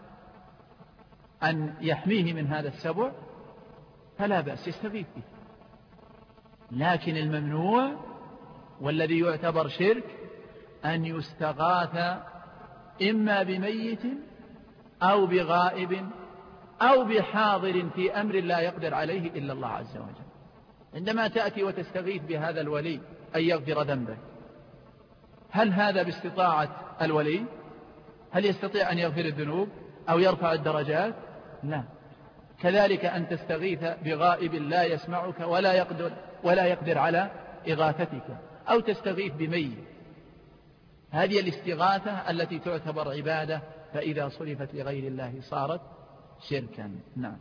أن يحميه من هذا السبع فلا بأس يستغيث به، لكن الممنوع والذي يعتبر شرك أن يستغاث إما بميت أو بغائب أو بحاضر في أمر لا يقدر عليه إلا الله عز وجل. عندما تأتي وتستغيث بهذا الولي أن يغفر ذنبك، هل هذا باستطاعة الولي؟ هل يستطيع أن يغفر الذنوب أو يرفع الدرجات؟ لا. كذلك أن تستغيث بغائب لا يسمعك ولا يقدر, ولا يقدر على إغاثتك، أو تستغيث بميت. هذه الاستغاثة التي تعتبر عبادة، فإذا صرفت لغير الله صارت شركا. نعم.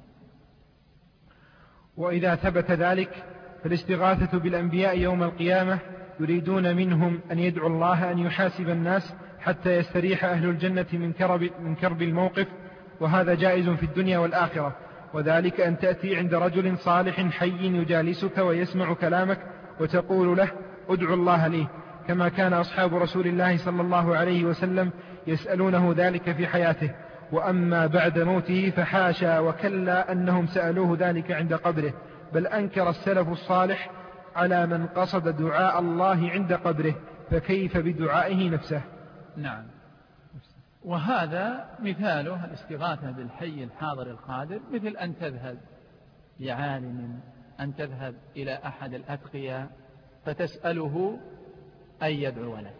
وإذا ثبت ذلك فالاستغاثة بالأنبياء يوم القيامة يريدون منهم أن يدعوا الله أن يحاسب الناس حتى يستريح أهل الجنة من كرب, من كرب الموقف، وهذا جائز في الدنيا والآخرة. وذلك أن تأتي عند رجل صالح حي يجالسك ويسمع كلامك وتقول له: ادعو الله لي، كما كان أصحاب رسول الله صلى الله عليه وسلم يسألونه ذلك في حياته. وأما بعد موته فحاشا وكلا أنهم سألوه ذلك عند قبره، بل أنكر السلف الصالح على من قصد دعاء الله عند قبره، فكيف بدعائه نفسه؟ نعم. وهذا مثاله الاستغاثة بالحي الحاضر القادر، مثل أن تذهب لعالم، أن تذهب إلى أحد الأتقياء فتسأله أن يدعو لك.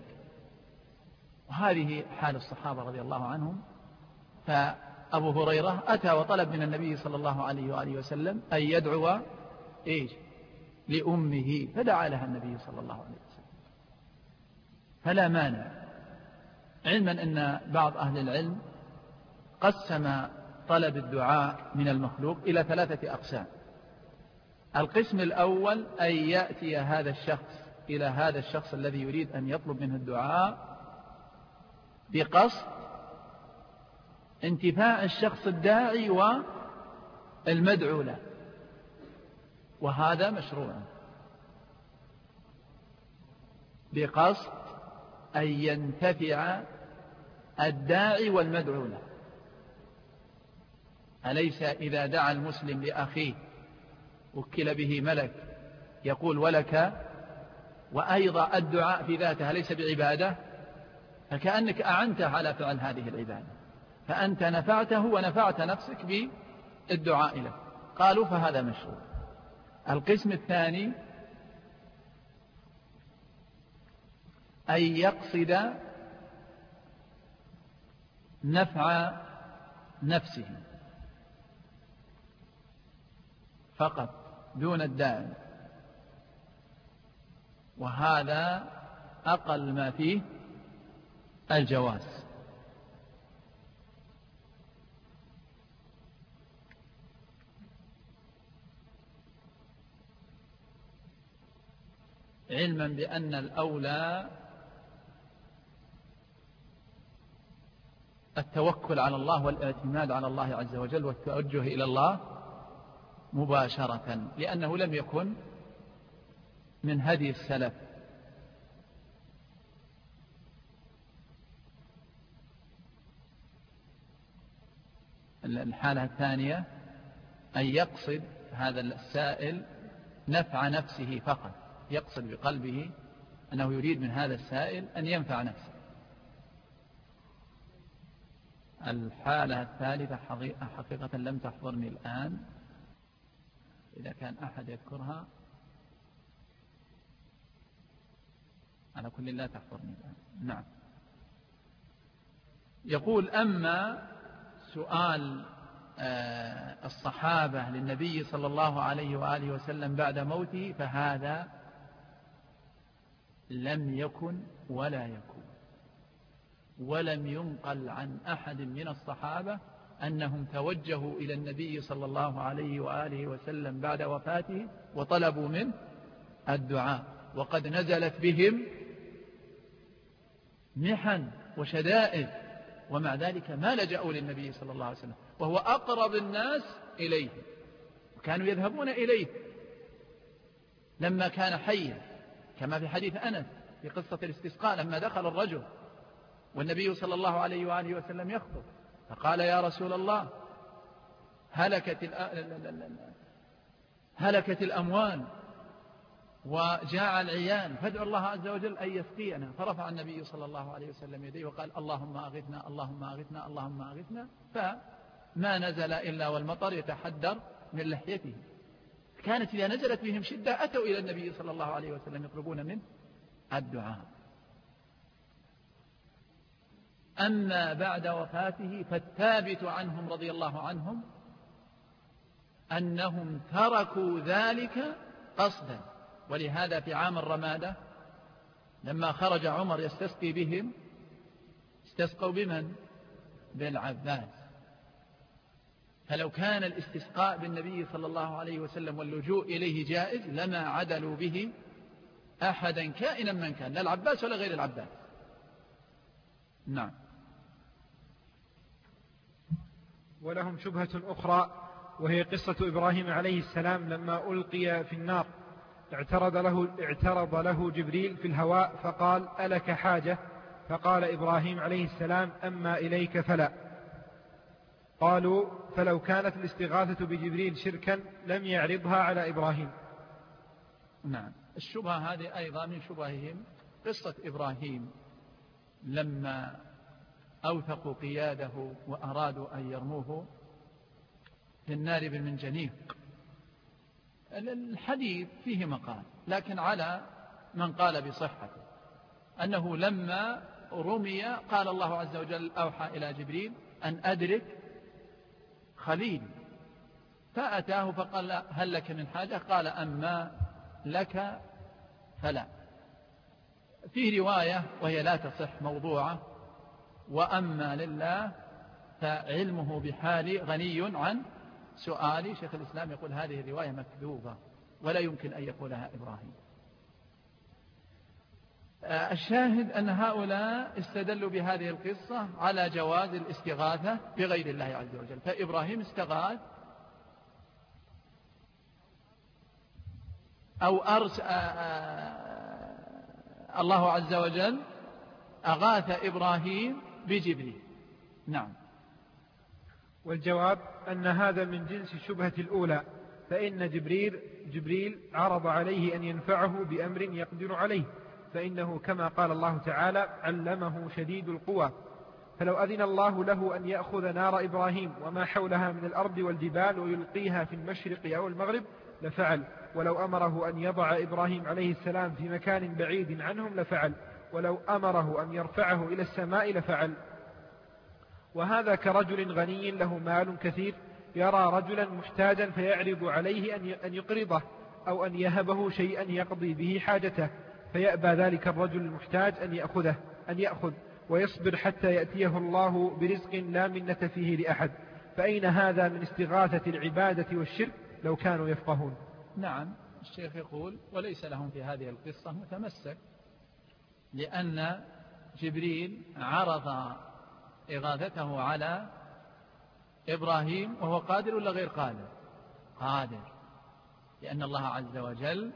وهذه حال الصحابة رضي الله عنهم. فأبو هريرة أتى وطلب من النبي صلى الله عليه وآله وسلم أن يدعو إيش لأمه، فدعا لها النبي صلى الله عليه وسلم، فلا مانع، علما أن بعض أهل العلم قسم طلب الدعاء من المخلوق إلى ثلاثة أقسام. القسم الأول أن يأتي هذا الشخص إلى هذا الشخص الذي يريد أن يطلب منه الدعاء بقصد انتفاع الشخص الداعي والمدعو له، وهذا مشروع، بقصد أن ينتفع الداعي والمدعو له. أليس إذا دعا المسلم لأخيه وكل به ملك يقول ولك، وأيضا الدعاء في ذاته ليس بعبادة؟ فكأنك أعنته على فعل هذه العبادة، فأنت نفعته ونفعت نفسك بالدعاء له. قالوا فهذا مشروع. القسم الثاني أن يقصد نفع نفسه فقط دون الداعي، وهذا أقل ما فيه الجواز. علما بأن الأولى التوكل على الله والاعتماد على الله عز وجل والتوجه إلى الله مباشرة، لأنه لم يكن من هدي السلف. الحالة الثانية أن يقصد هذا السائل نفع نفسه فقط، يقصد بقلبه أنه يريد من هذا السائل أن ينفع نفسه. الحالة الثالثة حقيقة لم تحضرني الآن، إذا كان أحد يذكرها على كل لا تحضرني الآن. نعم. يقول أما سؤال الصحابة للنبي صلى الله عليه وآله وسلم بعد موته فهذا لم يكن ولا يكون، ولم ينقل عن أحد من الصحابة أنهم توجهوا إلى النبي صلى الله عليه وآله وسلم بعد وفاته وطلبوا منه الدعاء، وقد نزلت بهم محن وشدائد، ومع ذلك ما لجأوا للنبي صلى الله عليه وسلم وهو أقرب الناس إليه، وكانوا يذهبون إليه لما كان حيا، كما في حديث أنس في قصة الاستسقاء لما دخل الرجل والنبي صلى الله عليه وآله وسلم يخطب فقال يا رسول الله هلكت هلكت الأموال وجاع العيال فادعوا الله عز وجل أن يسقينا، فرفع النبي صلى الله عليه وسلم يديه وقال اللهم أغثنا اللهم أغثنا اللهم أغثنا، فما نزل إلا والمطر يتحدر من لحيته. كانت إذا نزلت بهم شدة أتوا إلى النبي صلى الله عليه وسلم يطلبون منه الدعاء. أما بعد وفاته فالثابت عنهم رضي الله عنهم أنهم تركوا ذلك قصدا، ولهذا في عام الرمادة لما خرج عمر يستسقي بهم استسقوا بمن؟ بالعباس. فلو كان الاستسقاء بالنبي صلى الله عليه وسلم واللجوء إليه جائز لما عدلوا به أحدا كائنا من كان، لا العباس ولا غير العباس. نعم. ولهم شبهة أخرى وهي قصة إبراهيم عليه السلام لما ألقي في النار اعترض له, اعترض له جبريل في الهواء فقال ألك حاجة؟ فقال إبراهيم عليه السلام أما إليك فلا. قالوا فلو كانت الاستغاثة بجبريل شركا لم يعرضها على إبراهيم. نعم. الشبهة هذه أيضا من شبههم قصة إبراهيم لما أوثقوا قياده وأرادوا أن يرموه في النار بالمنجنيق. الحديث فيه مقال، لكن على من قال بصحته أنه لما رمي قال الله عز وجل أوحى إلى جبريل أن أدرك خليل، فأتاه فقال هل لك من حاجة؟ قال أما لك فلا. فيه رواية وهي لا تصح موضوعة وأما لله فعلمه بحالي غني عن سؤالي. شيخ الإسلام يقول هذه الرواية مكذوبة ولا يمكن أن يقولها إبراهيم. الشاهد أن هؤلاء استدلوا بهذه القصة على جواز الاستغاثة بغير الله عز وجل. فإبراهيم استغاث أو أرس الله عز وجل أغاث إبراهيم بجبريل. نعم. والجواب أن هذا من جنس الشبهة الأولى، فإن جبريل, جبريل عرض عليه أن ينفعه بأمر يقدر عليه، فإنه كما قال الله تعالى علمه شديد القوى. فلو أذن الله له أن يأخذ نار إبراهيم وما حولها من الأرض والجبال ويلقيها في المشرق أو المغرب لفعل، ولو أمره أن يضع إبراهيم عليه السلام في مكان بعيد عنهم لفعل، ولو أمره أن يرفعه إلى السماء لفعل. وهذا كرجل غني له مال كثير يرى رجلا محتاجا فيعرض عليه أن يقرضه أو أن يهبه شيئا يقضي به حاجته، فيأبى ذلك الرجل المحتاج أن يأخذه أن يأخذ ويصبر حتى يأتيه الله برزق لا منة فيه لأحد. فأين هذا من استغاثة العبادة والشرك لو كانوا يفقهون؟ نعم. الشيخ يقول وليس لهم في هذه القصة متمسك، لأن جبريل عرض إغاثته على إبراهيم وهو قادر ولا غير قادر؟ قادر، لأن الله عز وجل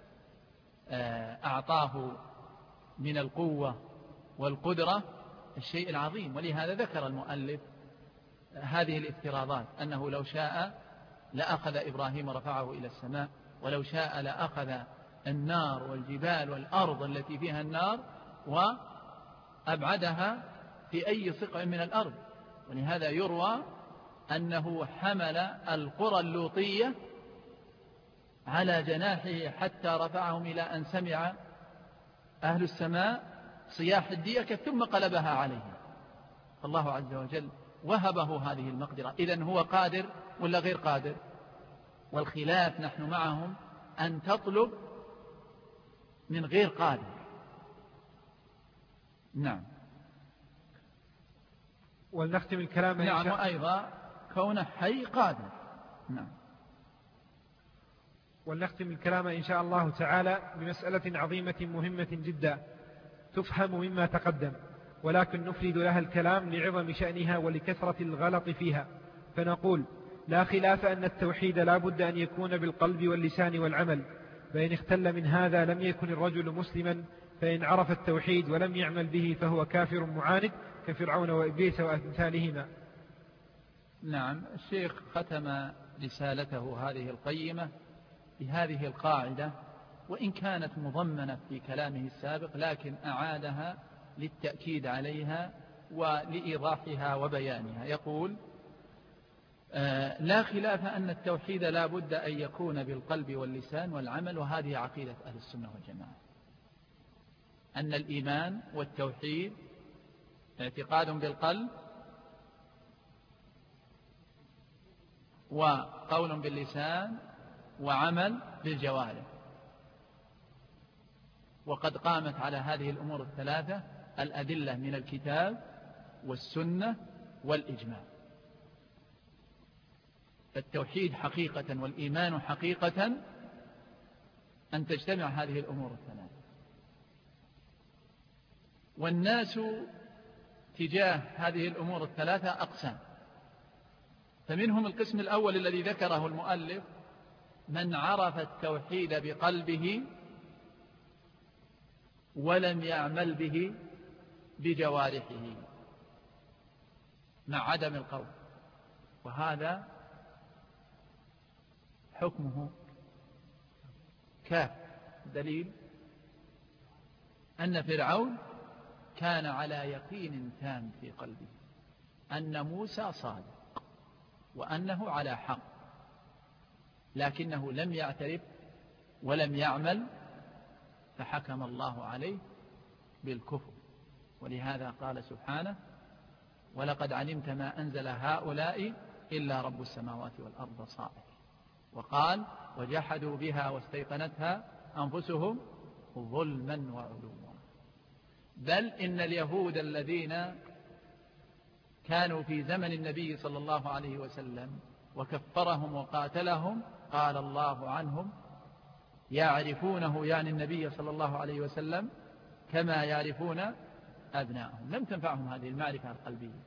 أعطاه من القوة والقدرة الشيء العظيم. ولهذا ذكر المؤلف هذه الافتراضات، أنه لو شاء لأخذ إبراهيم ورفعه إلى السماء، ولو شاء لأخذ النار والجبال والأرض التي فيها النار وأبعدها في أي صقع من الأرض. ولهذا يروى أنه حمل القرى اللوطية على جناحه حتى رفعهم إلى أن سمع أهل السماء صياح الديكة ثم قلبها عليهم. فالله عز وجل وهبه هذه المقدرة. إذن هو قادر ولا غير قادر؟ والخلاف نحن معهم أن تطلب من غير قادر. نعم. ولنختم الكلام. نعم. وأيضا كونه حي قادر. نعم. ولنختم الكلام إن شاء الله تعالى بمسألة عظيمة مهمة جدا تفهم مما تقدم، ولكن نفرد لها الكلام لعظم شأنها ولكثرة الغلط فيها. فنقول لا خلاف أن التوحيد لا بد أن يكون بالقلب واللسان والعمل، فإن اختل من هذا لم يكن الرجل مسلما، فإن عرف التوحيد ولم يعمل به فهو كافر معاند كفرعون وإبليس وأمثالهما. نعم. الشيخ ختم رسالته هذه القيمة بهذه القاعدة، وإن كانت مضمنة في كلامه السابق لكن أعادها للتأكيد عليها ولإيضاحها وبيانها. يقول آه لا خلاف أن التوحيد لا بد أن يكون بالقلب واللسان والعمل، وهذه عقيدة أهل السنة والجماعة، أن الإيمان والتوحيد اعتقاد بالقلب وقول باللسان وعمل بالجوارح. وقد قامت على هذه الأمور الثلاثة الأدلة من الكتاب والسنة والإجماع. فالتوحيد حقيقة والإيمان حقيقة أن تجتمع هذه الأمور الثلاثة. والناس تجاه هذه الأمور الثلاثة أقسام، فمنهم القسم الأول الذي ذكره المؤلف، من عرف التوحيد بقلبه ولم يعمل به بجوارحه مع عدم القول، وهذا حكمه كافر. دليل أن فرعون كان على يقين تام في قلبه أن موسى صادق وأنه على حق، لكنه لم يعترف ولم يعمل، فحكم الله عليه بالكفر. ولهذا قال سبحانه ولقد علمت ما أنزل هؤلاء إلا رب السماوات والأرض صائر. وقال وجحدوا بها واستيقنتها أنفسهم ظلما وعلوا. بل إن اليهود الذين كانوا في زمن النبي صلى الله عليه وسلم وكفرهم وقاتلهم قال الله عنهم يعرفونه، يعني النبي صلى الله عليه وسلم، كما يعرفون أبنائهم. لم تنفعهم هذه المعرفة القلبية.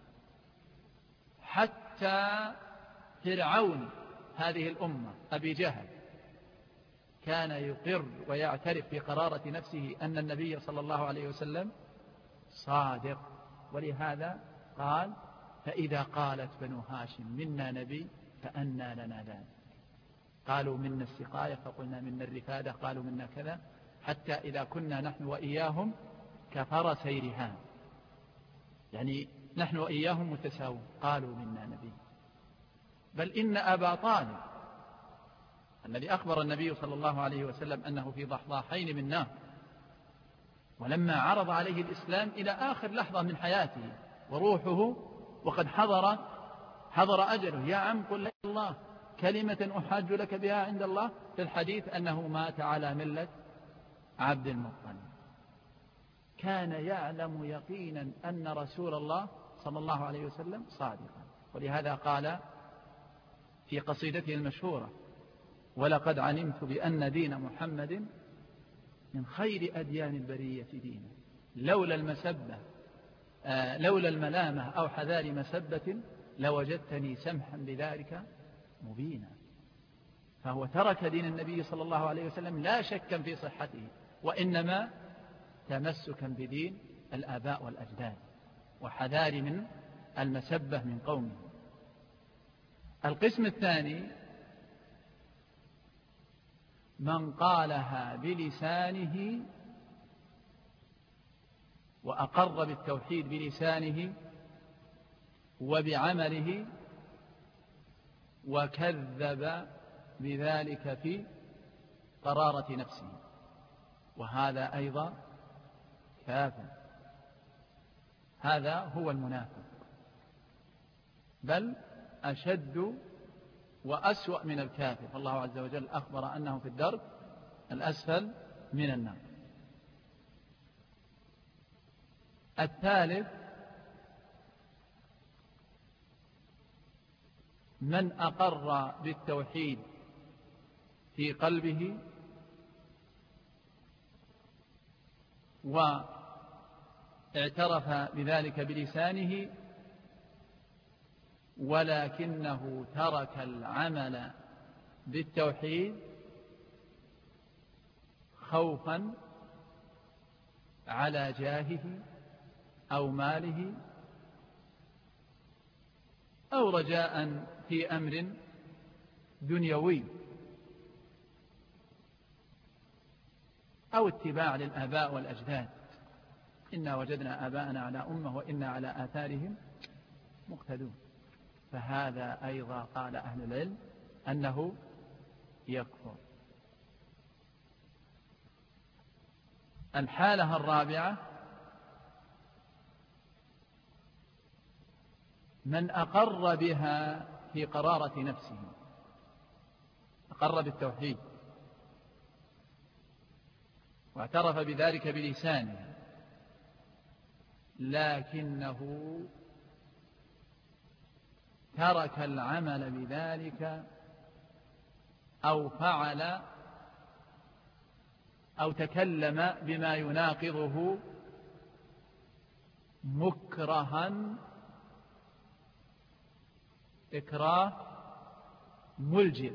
حتى فرعون هذه الأمة أبي جهل كان يقر ويعترف بقرارة نفسه أن النبي صلى الله عليه وسلم صادق، ولهذا قال: فإذا قالت بنو هاشم منا نبي فأنى لنا ذلك. قالوا منا السقاية فقلنا منا الرفادة، قالوا منا كذا، حتى إذا كنا نحن وإياهم كفرسي رهان، يعني نحن وإياهم متساوون، قالوا منا نبي. بل إن أبا طالب الذي أخبر النبي صلى الله عليه وسلم أنه في ضحضاحين من نار، ولما عرض عليه الإسلام إلى آخر لحظة من حياته وروحه وقد حضر حضر أجله: يا عم قل لك الله كلمة أحاج لك بها عند الله، في الحديث أنه مات على ملة عبد المطلب. كان يعلم يقينا أن رسول الله صلى الله عليه وسلم صادقا، ولهذا قال في قصيدته المشهورة: ولقد علمت بأن دين محمد من خير أديان البرية دينا، لولا المسبة آه لولا الملامة أو حذار مسبة لوجدتني سمحا بذلك مبينا. فهو ترك دين النبي صلى الله عليه وسلم لا شكا في صحته، وإنما تمسكا بدين الآباء والأجداد وحذار من المسبة من قومه. القسم الثاني من قالها بلسانه وأقر بالتوحيد بلسانه وبعمله وكذب بذلك في قرارة نفسه، وهذا أيضا كافر. هذا هو المنافق، بل أشد وأسوأ من الكافر. الله عز وجل أخبر أنه في الدرك الأسفل من النار. الثالث من أقر بالتوحيد في قلبه واعترف بذلك بلسانه، ولكنه ترك العمل بالتوحيد خوفا على جاهه أو ماله أو رجاء في أمر دنيوي أو اتباع للآباء والأجداد: إنا وجدنا آباءنا على أمة وإنا على آثارهم مقتدون. فهذا أيضا قال أهل العلم أنه يكفر. الحالة الرابعة من أقر بها في قرارة نفسه، أقر بالتوحيد واعترف بذلك بلسانه، لكنه ترك العمل بذلك أو فعل أو تكلم بما يناقضه مكرها إكراه ملجئ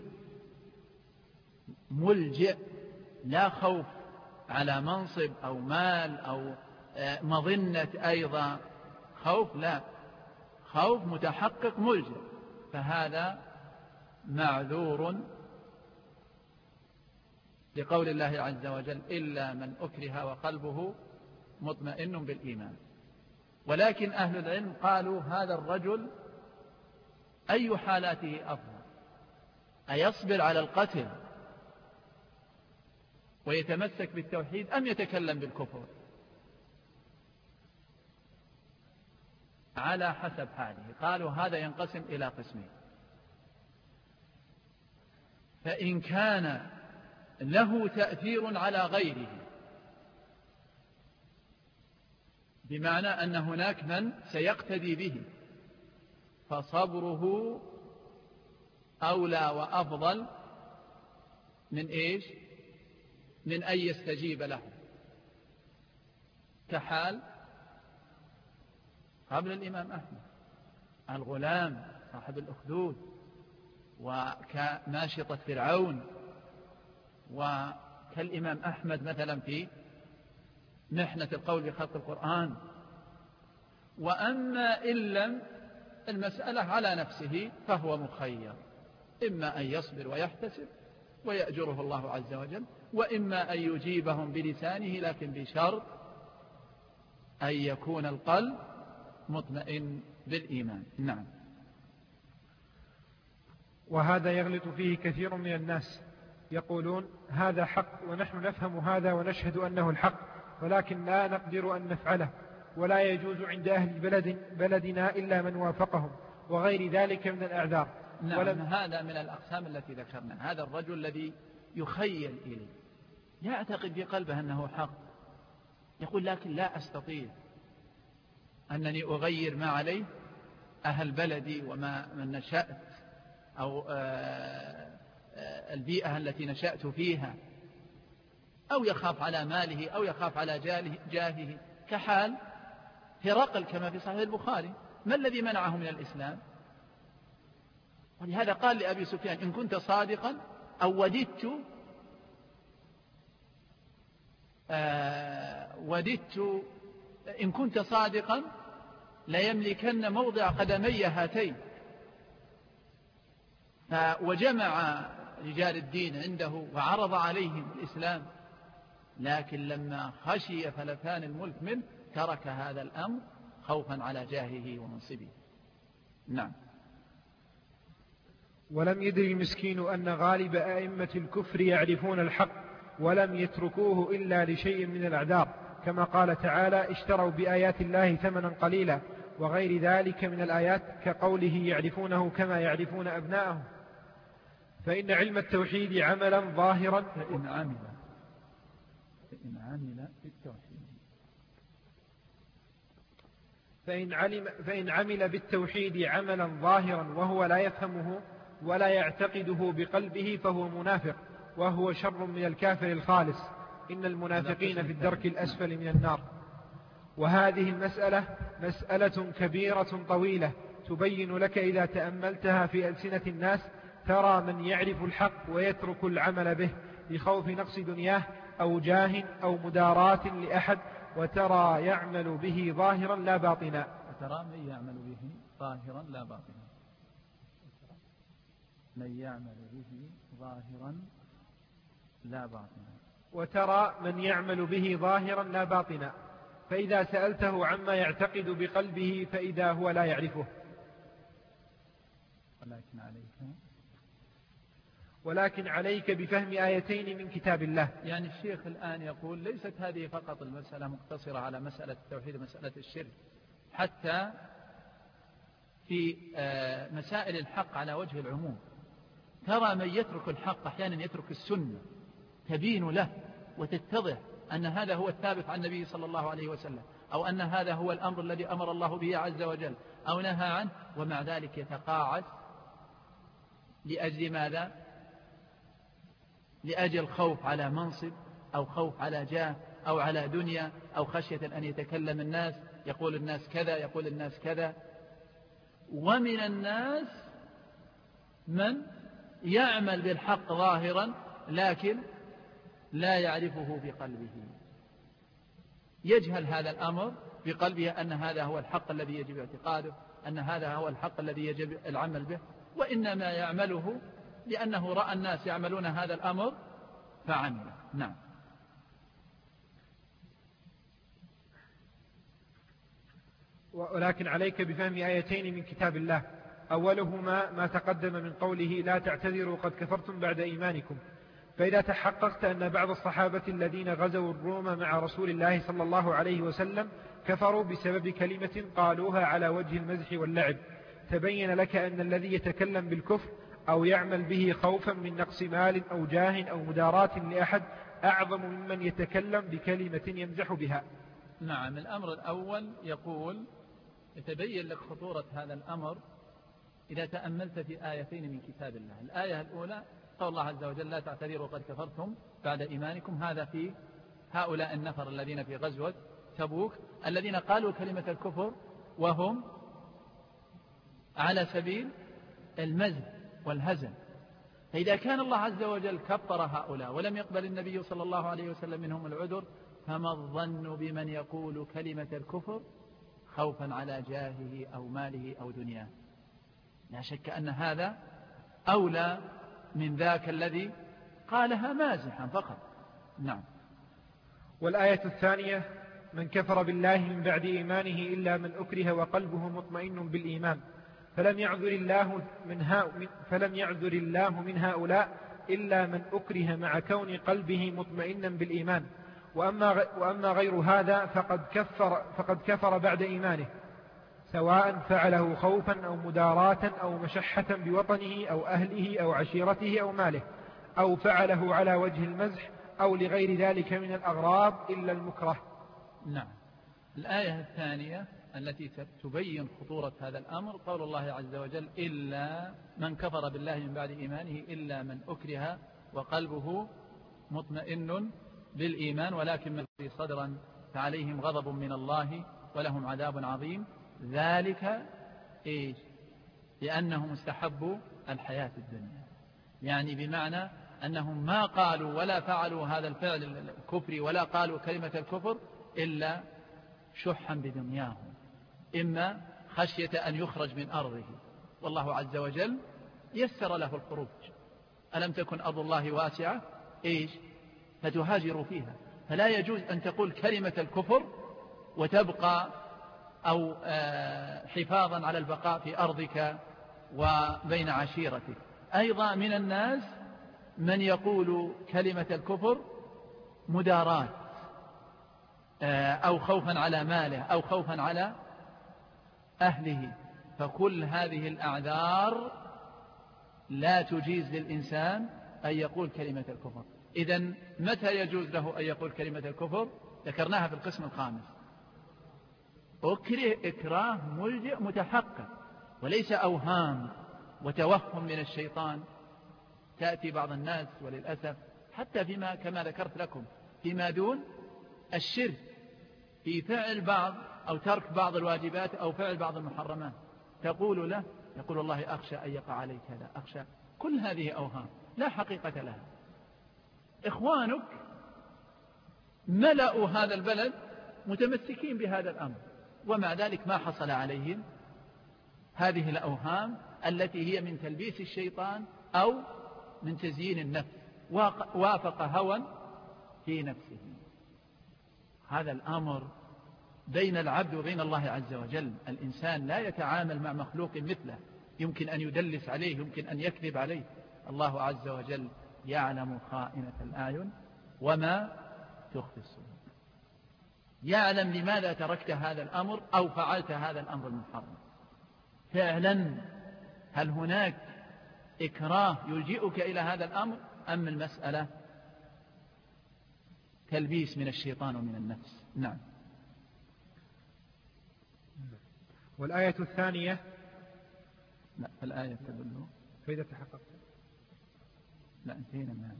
ملجئ لا خوف على منصب أو مال أو مظنة أيضا خوف، لا، خوف متحقق ملجئ، فهذا معذور لقول الله عز وجل: إلا من أكره وقلبه مطمئن بالإيمان. ولكن أهل العلم قالوا هذا الرجل أي حالاته أفضل؟ أيصبر على القتل ويتمسك بالتوحيد أم يتكلم بالكفر؟ على حسب حاله. قالوا هذا ينقسم إلى قسمين: فإن كان له تأثير على غيره، بمعنى أن هناك من سيقتدي به، فصبره أولى وأفضل من إيش؟ من أن يستجيب له. كحال قبل الإمام أحمد، الغلام صاحب الأخدود، وكناشطة فرعون، وكالإمام أحمد مثلا في محنة القول بخلق القرآن. وأما إن لم المسألة على نفسه فهو مخير، إما أن يصبر ويحتسب ويأجره الله عز وجل، وإما أن يجيبهم بلسانه لكن بشرط أن يكون القلب مطمئن بالإيمان. نعم. وهذا يغلط فيه كثير من الناس، يقولون هذا حق ونحن نفهم هذا ونشهد أنه الحق، ولكن لا نقدر أن نفعله، ولا يجوز عند أهل بلد بلدنا إلا من وافقهم، وغير ذلك من الأعذار. نعم. ولم هذا من الأقسام التي ذكرنا. هذا الرجل الذي يخيل إليه يعتقد في قلبه أنه حق، يقول لكن لا أستطيع أنني أغير ما عليه أهل بلدي وما من نشأت أو البيئة التي نشأت فيها، أو يخاف على ماله أو يخاف على جاهه، كحال هرقل كما في صحيح البخاري. ما الذي منعه من الإسلام؟ ولهذا قال لأبي سفيان إن كنت صادقا أو وددت آه وددت إن كنت صادقا ليملكن موضع قدمي هاتين. وجمع رجال الدين عنده وعرض عليهم الإسلام، لكن لما خشي فلتان الملك منه ترك هذا الأمر خوفا على جاهه ومنصبه. نعم. ولم يدري المسكين أن غالب أئمة الكفر يعرفون الحق ولم يتركوه إلا لشيء من الأعذار، كما قال تعالى اشتروا بآيات الله ثمنا قليلا، وغير ذلك من الآيات كقوله يعرفونه كما يعرفون أبناءهم. فإن علم التوحيد عملا ظاهرا فإن عمل فإن عمل بالتوحيد فإن, علم فإن عمل بالتوحيد عملا ظاهرا وهو لا يفهمه ولا يعتقده بقلبه فهو منافق، وهو شر من الكافر الخالص. إن المنافقين في الدرك الأسفل من النار. وهذه المسألة مسألة كبيرة طويلة تبين لك إذا تأملتها في ألسنة الناس، ترى من يعرف الحق ويترك العمل به لخوف نقص دنياه أو جاه أو مدارات لأحد، وترى يعمل به ظاهرا لا باطنا. وترى من يعمل به ظاهرا لا باطنا من يعمل به ظاهرا لا باطنا وترى من يعمل به ظاهرا لا باطنا فإذا سألته عما يعتقد بقلبه فإذا هو لا يعرفه. ولكن عليك ولكن عليك بفهم آيتين من كتاب الله. يعني الشيخ الآن يقول ليست هذه فقط المسألة مقتصرة على مسألة التوحيد ومسألة الشرك، حتى في مسائل الحق على وجه العموم. ترى من يترك الحق أحيانا يترك السنة تبين له وتتضح أن هذا هو الثابت عن النبي صلى الله عليه وسلم، أو أن هذا هو الأمر الذي أمر الله به عز وجل أو نهى عنه، ومع ذلك يتقاعس لأجل ماذا؟ لأجل خوف على منصب أو خوف على جاه أو على دنيا أو خشية أن يتكلم الناس، يقول الناس كذا يقول الناس كذا. ومن الناس من يعمل بالحق ظاهرا لكن لا يعرفه بقلبه، يجهل هذا الأمر بقلبه أن هذا هو الحق الذي يجب اعتقاده، أن هذا هو الحق الذي يجب العمل به، وإنما يعمله لأنه رأى الناس يعملون هذا الأمر فعمل. نعم. ولكن عليك بفهم آيتين من كتاب الله، أولهما ما تقدم من قوله لا تعتذروا قد كفرتم بعد إيمانكم. فإذا تحققت أن بعض الصحابة الذين غزوا الروم مع رسول الله صلى الله عليه وسلم كفروا بسبب كلمة قالوها على وجه المزح واللعب، تبين لك أن الذي يتكلم بالكفر أو يعمل به خوفا من نقص مال أو جاه أو مدارات لأحد أعظم ممن يتكلم بكلمة يمزح بها. نعم. الأمر الأول يقول يتبين لك خطورة هذا الأمر إذا تأملت في آيتين من كتاب الله. الآية الأولى قال الله عز وجل لا تعتذروا قد كفرتم بعد إيمانكم، هذا في هؤلاء النفر الذين في غزوة تبوك الذين قالوا كلمة الكفر وهم على سبيل المزح والهزل. فإذا كان الله عز وجل كفر هؤلاء ولم يقبل النبي صلى الله عليه وسلم منهم العذر، فما الظن بمن يقول كلمة الكفر خوفا على جاهه أو ماله أو دنياه؟ لا شك أن هذا أولى من ذاك الذي قالها مازحا فقط. نعم. والآية الثانية: من كفر بالله من بعد إيمانه إلا من أكره وقلبه مطمئن بالإيمان، فلم يعذر الله من هؤلاء فلم يعذر الله من هؤلاء إلا من أكره مع كون قلبه مطمئنا بالإيمان، وأما وأما غير هذا فقد كفر فقد كفر بعد إيمانه، سواء فعله خوفا أو مداراة أو مشحة بوطنه أو أهله أو عشيرته أو ماله، أو فعله على وجه المزح أو لغير ذلك من الأغراض إلا المكره. نعم. الآية الثانية التي تبين خطورة هذا الأمر قول الله عز وجل: إلا من كفر بالله من بعد إيمانه إلا من أكره وقلبه مطمئن بالإيمان ولكن من في صدرا فعليهم غضب من الله ولهم عذاب عظيم، ذلك إيش؟ لأنهم استحبوا الحياة الدنيا. يعني بمعنى أنهم ما قالوا ولا فعلوا هذا الفعل الكفري ولا قالوا كلمة الكفر إلا شحا بدنياهم، إما خشية أن يخرج من أرضه، والله عز وجل يسر له الخروج. ألم تكن أرض الله واسعة إيش؟ فتهاجروا فيها. فلا يجوز أن تقول كلمة الكفر وتبقى أو حفاظا على البقاء في أرضك وبين عشيرتك. أيضا من الناس من يقول كلمة الكفر مدارات أو خوفا على ماله أو خوفا على أهله، فكل هذه الأعذار لا تجيز للإنسان أن يقول كلمة الكفر. إذن متى يجوز له أن يقول كلمة الكفر؟ ذكرناها في القسم الخامس: أكره إكراه ملجئ متحقق وليس أوهام وتوهم من الشيطان. تأتي بعض الناس وللأسف حتى فيما كما ذكرت لكم فيما دون الشرك، في فعل بعض أو ترك بعض الواجبات أو فعل بعض المحرمات، تقول له يقول الله أخشى أن يقع عليك هذا، أخشى. كل هذه أوهام لا حقيقة لها. إخوانك ملأوا هذا البلد متمسكين بهذا الأمر، ومع ذلك ما حصل عليهم هذه الأوهام التي هي من تلبيس الشيطان أو من تزيين النفس، وافق هوى في نفسه. هذا الأمر بين العبد وبين الله عز وجل. الإنسان لا يتعامل مع مخلوق مثله، يمكن أن يدلس عليه، يمكن أن يكذب عليه. الله عز وجل يعلم خائنة الأعين وما تخفي الصدور، يعلم لماذا تركت هذا الأمر أو فعلت هذا الأمر المحرم. فعلا هل هناك إكراه يلجئك إلى هذا الأمر أم المسألة تلبيس من الشيطان ومن النفس؟ نعم. والآية الثانية: لا، الآية تدل فإذا تحققت لا انتهينا منها.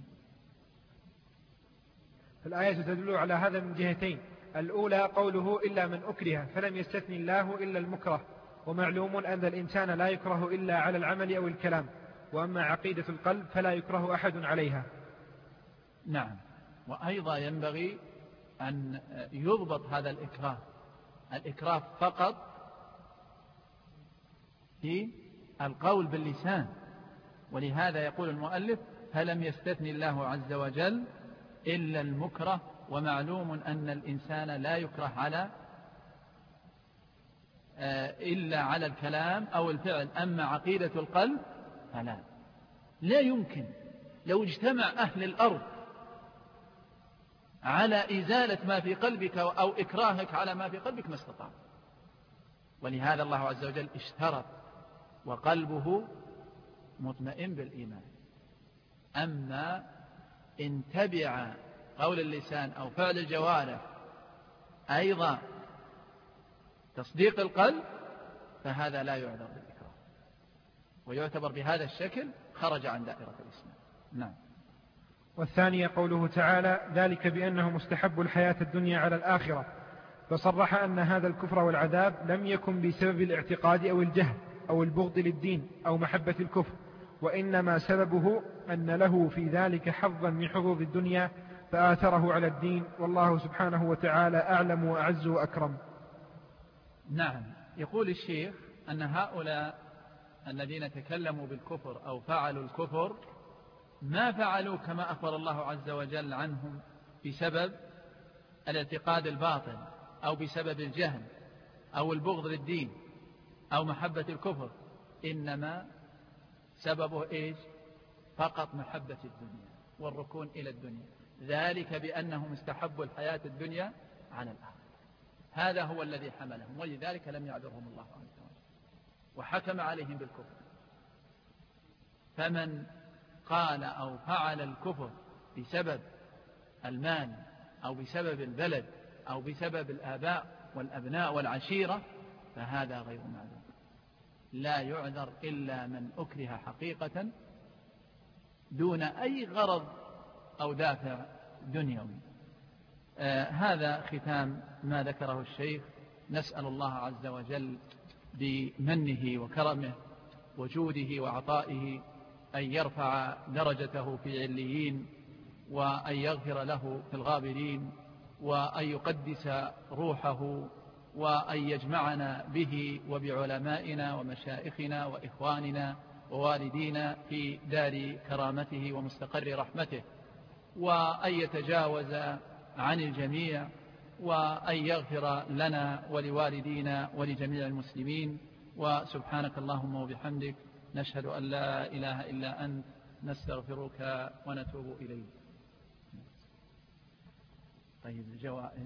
الآية تدل على هذا من جهتين: الأولى قوله إلا من أكره، فلم يستثني الله إلا المكره، ومعلوم أن الإنسان لا يكره إلا على العمل أو الكلام، وأما عقيدة القلب فلا يكره أحد عليها. نعم. وأيضا ينبغي أن يضبط هذا الإكراه. الإكراه فقط في القول باللسان، ولهذا يقول المؤلف: فلم يستثني الله عز وجل إلا المكره، ومعلوم أن الإنسان لا يكره على إلا على الكلام أو الفعل، أما عقيدة القلب فلا. لا يمكن لو اجتمع أهل الأرض على إزالة ما في قلبك أو إكراهك على ما في قلبك ما استطاع. ولهذا الله عز وجل اشترط: وقلبه مطمئن بالإيمان. أما إن تبع قول اللسان أو فعل الجوارح أيضا تصديق القلب فهذا لا يعذر بالإكراه، ويعتبر بهذا الشكل خرج عن دائرة الإسلام. نعم. والثانية قوله تعالى: ذلك بأنه مستحب الحياة الدنيا على الآخرة، فصرح أن هذا الكفر والعذاب لم يكن بسبب الاعتقاد أو الجهل أو البغض للدين أو محبة الكفر، وإنما سببه أن له في ذلك حظا من حظوظ الدنيا فآثره على الدين، والله سبحانه وتعالى أعلم وأعز وأكرم. نعم. يقول الشيخ أن هؤلاء الذين تكلموا بالكفر أو فعلوا الكفر ما فعلوا كما أخبر الله عز وجل عنهم بسبب الاعتقاد الباطل أو بسبب الجهل أو البغض للدين أو محبة الكفر، إنما سببه إيش؟ فقط محبة الدنيا والركون إلى الدنيا، ذلك بأنهم استحبوا الحياة الدنيا على الآخرة. هذا هو الذي حملهم، ولذلك لم يعذرهم الله عز وجل وحكم عليهم بالكفر. فمن قال أو فعل الكفر بسبب المال أو بسبب البلد أو بسبب الآباء والأبناء والعشيرة فهذا غير معذور، لا يعذر إلا من أكره حقيقة دون أي غرض أو دافع دنيوي. آه هذا ختام ما ذكره الشيخ. نسأل الله عز وجل بمنه وكرمه وجوده وعطائه أن يرفع درجته في عليين، وأن يغفر له في الغابرين، وأن يقدس روحه، وأن يجمعنا به وبعلمائنا ومشائخنا وإخواننا ووالدينا في دار كرامته ومستقر رحمته، وأن يتجاوز عن الجميع، وأن يغفر لنا ولوالدينا ولجميع المسلمين. وسبحانك اللهم وبحمدك نشهد أن لا إله إلا أنت نستغفرك ونتوب إليك. طيب الجوائز،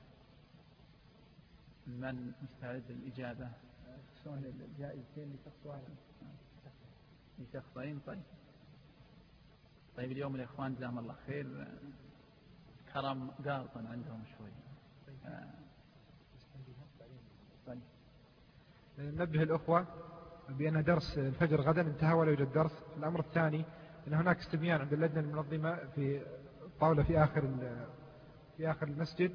من مستعد للإجابة؟ سؤال الجائزتين لشخص واحد لشخصين. طيب طيب اليوم الإخوان جزاهم الله خير كرم قارطا عندهم شوي. طيب ننبه الأخوة بأن درس الفجر غدا انتهى ولا يوجد درس. الأمر الثاني أن هناك استبيان عند اللجنة المنظمة في طاولة في آخر في آخر المسجد،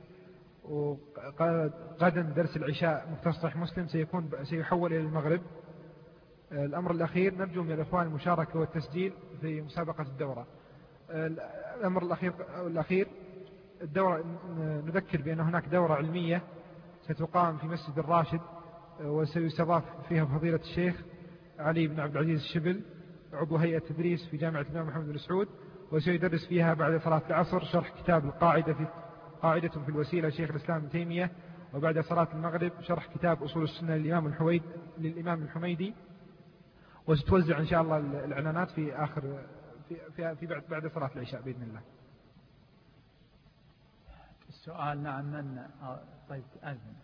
وغدا درس العشاء مختص مسلم سيكون سيحول إلى المغرب. الأمر الأخير نرجو من الإخوان المشاركة والتسجيل في مسابقة الدورة. الأمر الأخير الأخير الدورة، نذكر بأن هناك دورة علمية ستقام في مسجد الراشد، وسيستضاف فيها فضيلة الشيخ علي بن عبد العزيز الشبل عضو هيئة تدريس في جامعة الإمام محمد بن سعود، وسيدرس فيها بعد صلاة العصر شرح كتاب القاعدة في قاعدة في الوسيلة شيخ الإسلام ابن تيمية، وبعد صلاة المغرب شرح كتاب أصول السنة للإمام الحويد للإمام الحميدي. وستوزع إن شاء الله الإعلانات في آخر في في, في بعد بعد صلاة العشاء بإذن الله. السؤال نعم من طيب أذن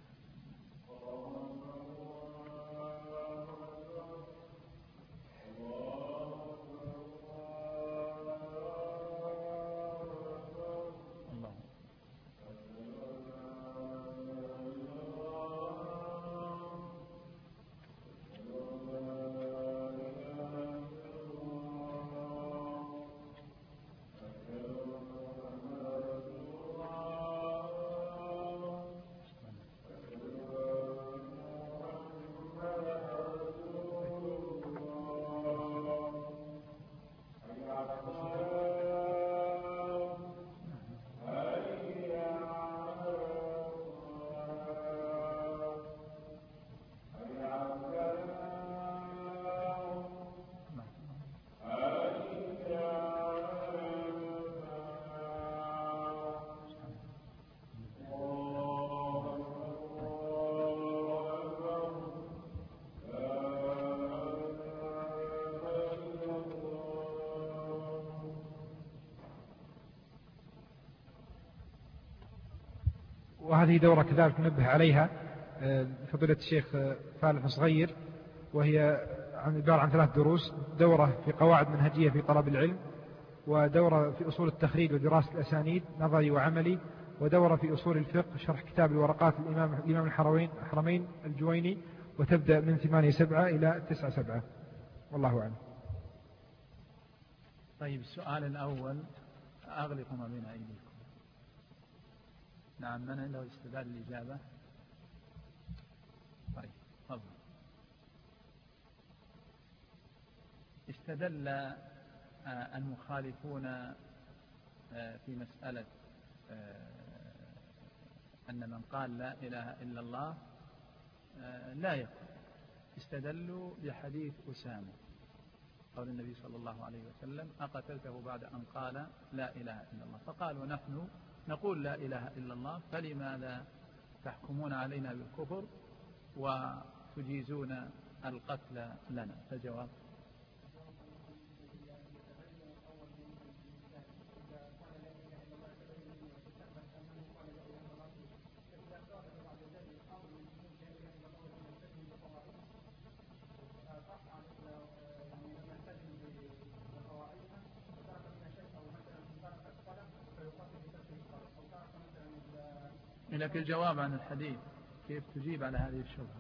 وهذه دورة كذلك ننبه عليها فضيلة الشيخ فالح صغير، وهي عبارة عن ثلاث دروس: دورة في قواعد منهجية في طلب العلم، ودورة في أصول التخريج ودراسة الأسانيد نظري وعملي، ودورة في أصول الفقه شرح كتاب الورقات الإمام الإمام الحرمين الحرمين الجويني، وتبدأ من ثمانية سبعة إلى تسعة سبعة. والله أعلم. طيب السؤال الأول: أغلق ما بين أيديكم. نعم، من عنده استعداد الإجابة؟ طيب تفضل. استدل المخالفون في مسألة أن من قال لا إله إلا الله لا يكفر، استدلوا بحديث أسامة قول النبي صلى الله عليه وسلم: أقتلته بعد أن قال لا إله إلا الله؟ فقالوا: نحن نقول لا إله إلا الله، فلماذا تحكمون علينا بالكفر وتجيزون القتل لنا؟ فجواب: لك الجواب عن الحديث، كيف تجيب على هذه الشبهة؟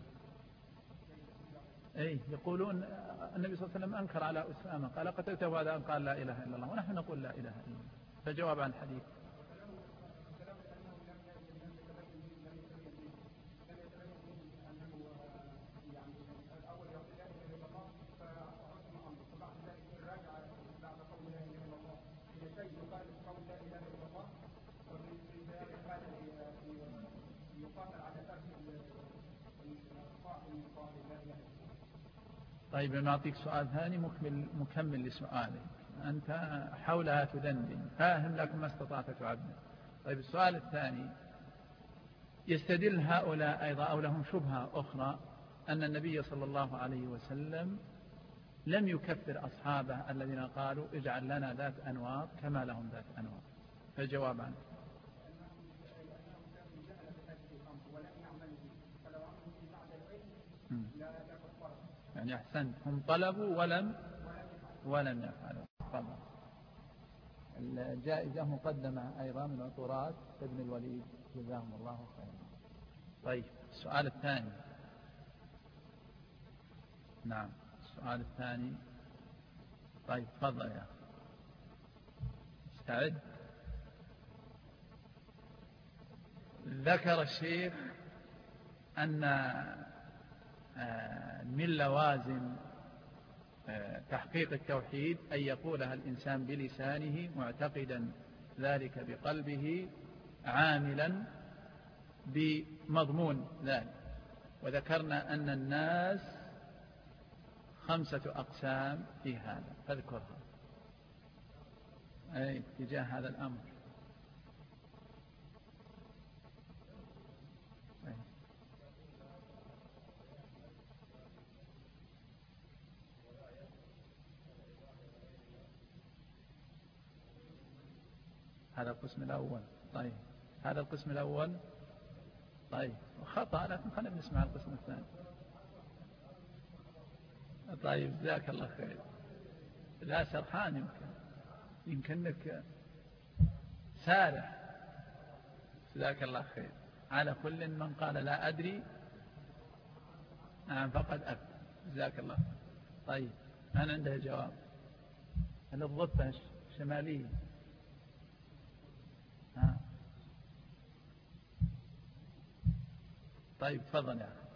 أي يقولون النبي صلى الله عليه وسلم أنكر على أسامة، قال: قتلته بعد أن قال لا إله إلا الله، ونحن نقول لا إله إلا الله. فجواب عن الحديث: طيب نعطيك سؤال ثاني مكمل, مكمل لسؤالك، أنت حولها تدندن، فاهم لكن ما استطعت تعبر. طيب السؤال الثاني: يستدل هؤلاء أيضا أو لهم شبهة أخرى أن النبي صلى الله عليه وسلم لم يكفر أصحابه الذين قالوا: اجعل لنا ذات أنواط كما لهم ذات أنواط. فالجواب عنه: يعني أحسنت، هم طلبوا ولم ولم يفعلوا. طبعا الجائزة مقدمة أيضا من عطورات ابن الوليد جزاهم الله خيرا. طيب السؤال الثاني. نعم السؤال الثاني. طيب تفضل يا أخي، استعد. ذكر الشيخ أن من لوازم تحقيق التوحيد أن يقولها الإنسان بلسانه معتقدا ذلك بقلبه عاملا بمضمون ذلك. وذكرنا أن الناس خمسة أقسام في هذا، فاذكرها أي تجاه هذا الأمر. أي. هذا القسم الأول. طيب هذا القسم الأول. طيب خطأ، لكن خلينا نسمع القسم الثاني. طيب جزاك الله خير. لا سرحان، يمكن يمكنك سارح. جزاك الله خير. على كل من قال لا أدري نعم فقد أفتى. جزاك الله. طيب أنا عنده جواب. أنا الضفة شمالية. ها. طيب تفضل يا أخي.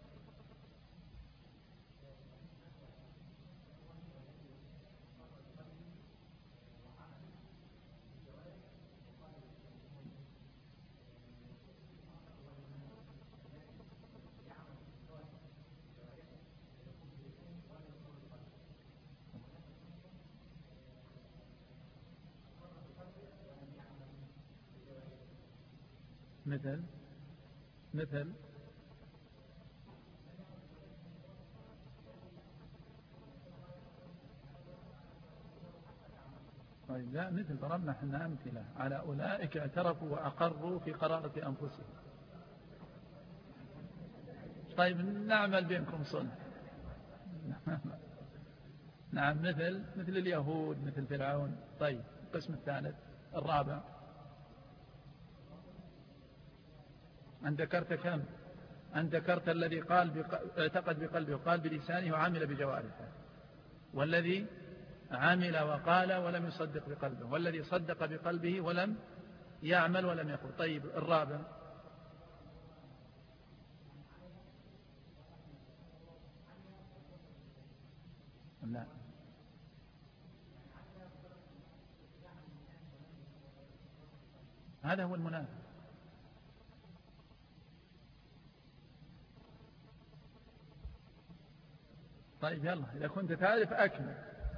مثل مثل طيب لا مثل ضربنا احنا أمثلة على أولئك اعترفوا وأقروا في قرارة أنفسهم. طيب نعمل بينكم صلح. نعم مثل مثل اليهود، مثل فرعون. طيب القسم الثالث الرابع. أن ذكرت كم؟ أن ذكرت الذي قال بق... اعتقد بقلبه وقال بلسانه وعمل بجوارحه، والذي عمل وقال ولم يصدق بقلبه، والذي صدق بقلبه ولم يعمل ولم يقل. طيب الرابع لا، هذا هو المنافق. طيب يلا إذا كنت تعرف أكمل.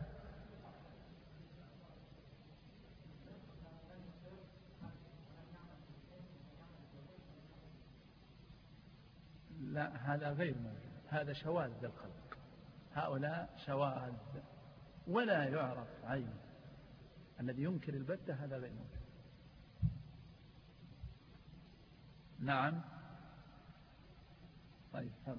لا هذا غير موجود، هذا شواذ الخلق، هؤلاء شواذ ولا يعرف عين. الذي ينكر البتة هذا غير موجود. نعم. طيب تفضل.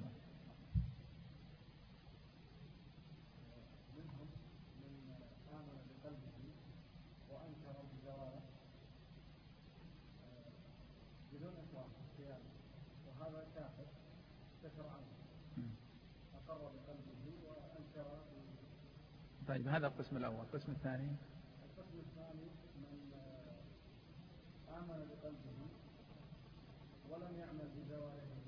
وهذا كافر استكر عنه أقر بقلبه وأنكر. طيب هذا القسم الأول. القسم الثاني القسم الثاني من آمن بقلبه ولم يعمل بجوارحه،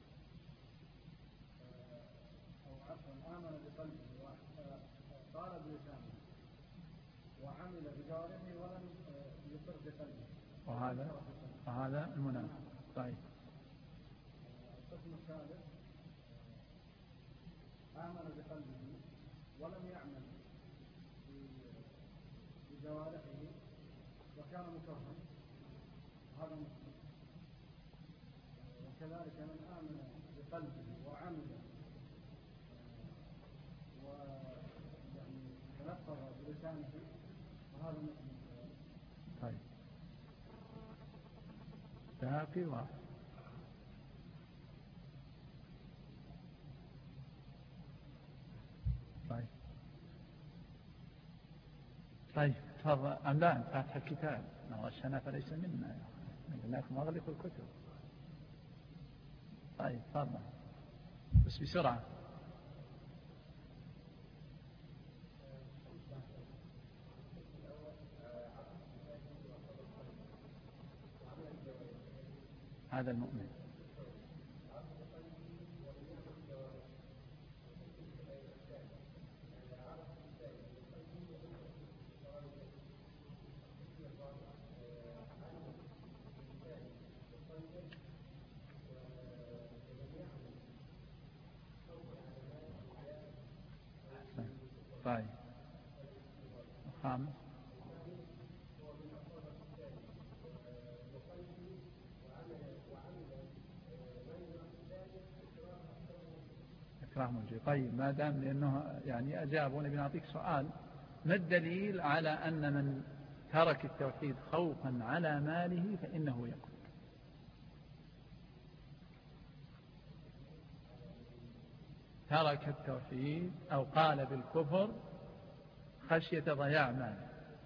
أو عفوا آمن بقلبه وقال بلسانه وعمل بجوارحه ولم يقر بقلبه، وهذا وهذا المنافق. طيب القسم الثالث آمن بقلبه ولم يعمل بجوارحه وكان مكرها، هذا مسلم. وكذلك من آمن بقلبه وعمل ويعني تلفظ بلسانه وهذا مسلم. طيب باقي واحد. طيب طيب تفضل. أم لا فاتح الكتاب ما غشنا فليس منا، لكن أغلق الكتب. طيب تفضل بس بسرعة. هذا المؤمن. طيب خامس إكرام الجيد. طيب ما دام لأنه يعني أجاب ونبي نعطيك سؤال، ما الدليل على أن من ترك التوحيد خوفا على ماله فإنه يكفر؟ ترك التوحيد أو قال بالكفر خشية ضياع ماله.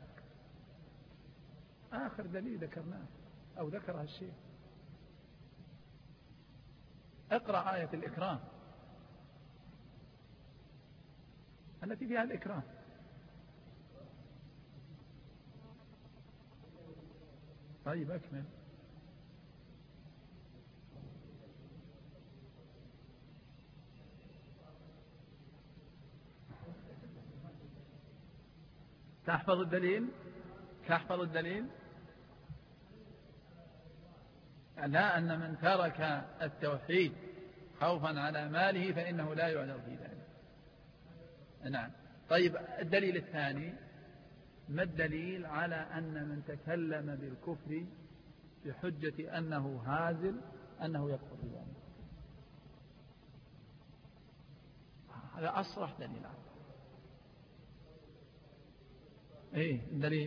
آخر دليل ذكرناه أو ذكرها الشيخ. اقرأ آية الإكرام التي فيها الإكرام. طيب أكمل. تحفظ الدليل؟ تحفظ الدليل؟ لا، أن من ترك التوحيد خوفا على ماله فإنه لا يعذر في ذلك. نعم. طيب الدليل الثاني، ما الدليل على أن من تكلم بالكفر بحجة أنه هازل أنه يكفر بذلك؟ هذا أصرح دليل عنه. ايه الدليل؟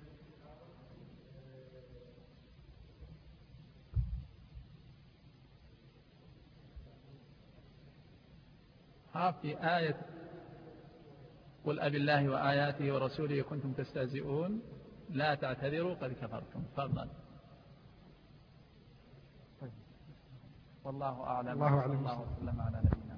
ها في آية قل أبي الله وآياته ورسوله كنتم تستهزئون لا تعتذروا قد كفرتم. تفضل. طيب. والله أعلم. الله أعلم. الله وسلم على نبينا.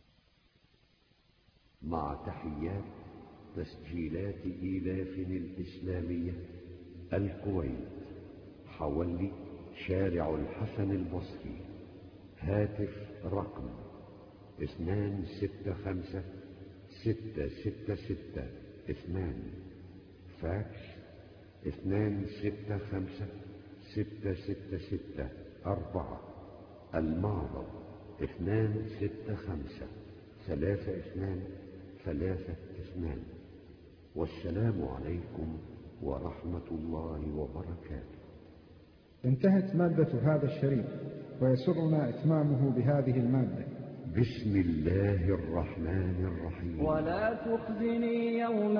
مع تحيات تسجيلات إيلاف الإسلامية الكويت. حولي شارع الحسن البصري. هاتف رقم اثنان ستة خمسة ستة ستة ستة اثنان. فاكس اثنان ستة خمسة ستة ستة ستة أربعة. المعرض اثنان ستة خمسة ثلاثة اثنان ثلاثة اثنان. والسلام عليكم ورحمة الله وبركاته. انتهت مادة هذا الشريط، ويسرنا إتمامه بهذه المادة. بسم الله الرحمن الرحيم. ولا تخزني يوم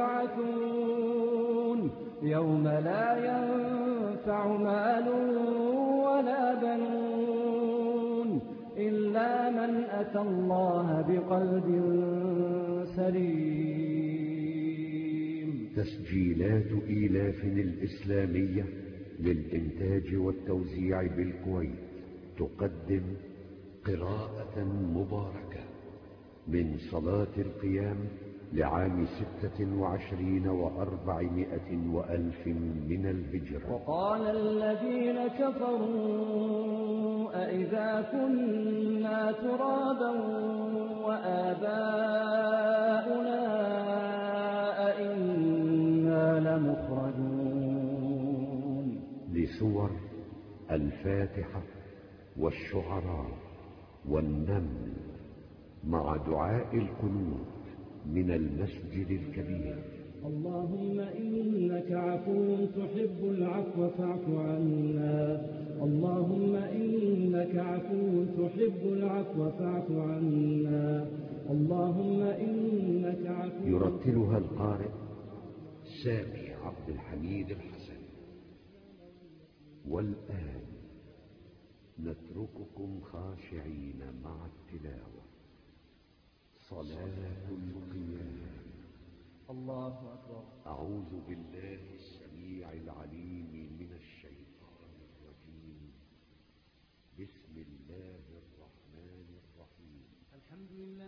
يبعثون يوم لا ينفع مال ولا بنون إلا من أتى الله بقلب سليم. تسجيلات إيلاف الإسلامية للإنتاج والتوزيع بالكويت تقدم قراءة مباركة من صلاة القيام لعام ستة وعشرين وأربعمائة وألف من الهجرة. وقال الذين كفروا أئذا كنا ترابا وآباؤنا أئنا لمخرجون. لسور الفاتحة والشعراء والنمل مع دعاء القنوت من المسجد الكبير. اللهم إنك عفو تحب العفو فاعف عنا. اللهم إنك عفو تحب العفو فاعف عنا. اللهم إنك عفو. يرتلها القارئ سامي عبد الحميد الحسن. والآن نترككم خاشعين مع التلاوة. صلاة القيام. الله أكبر. أعوذ بالله السميع العليم من الشيطان الرجيم. بسم الله الرحمن الرحيم. الحمد لله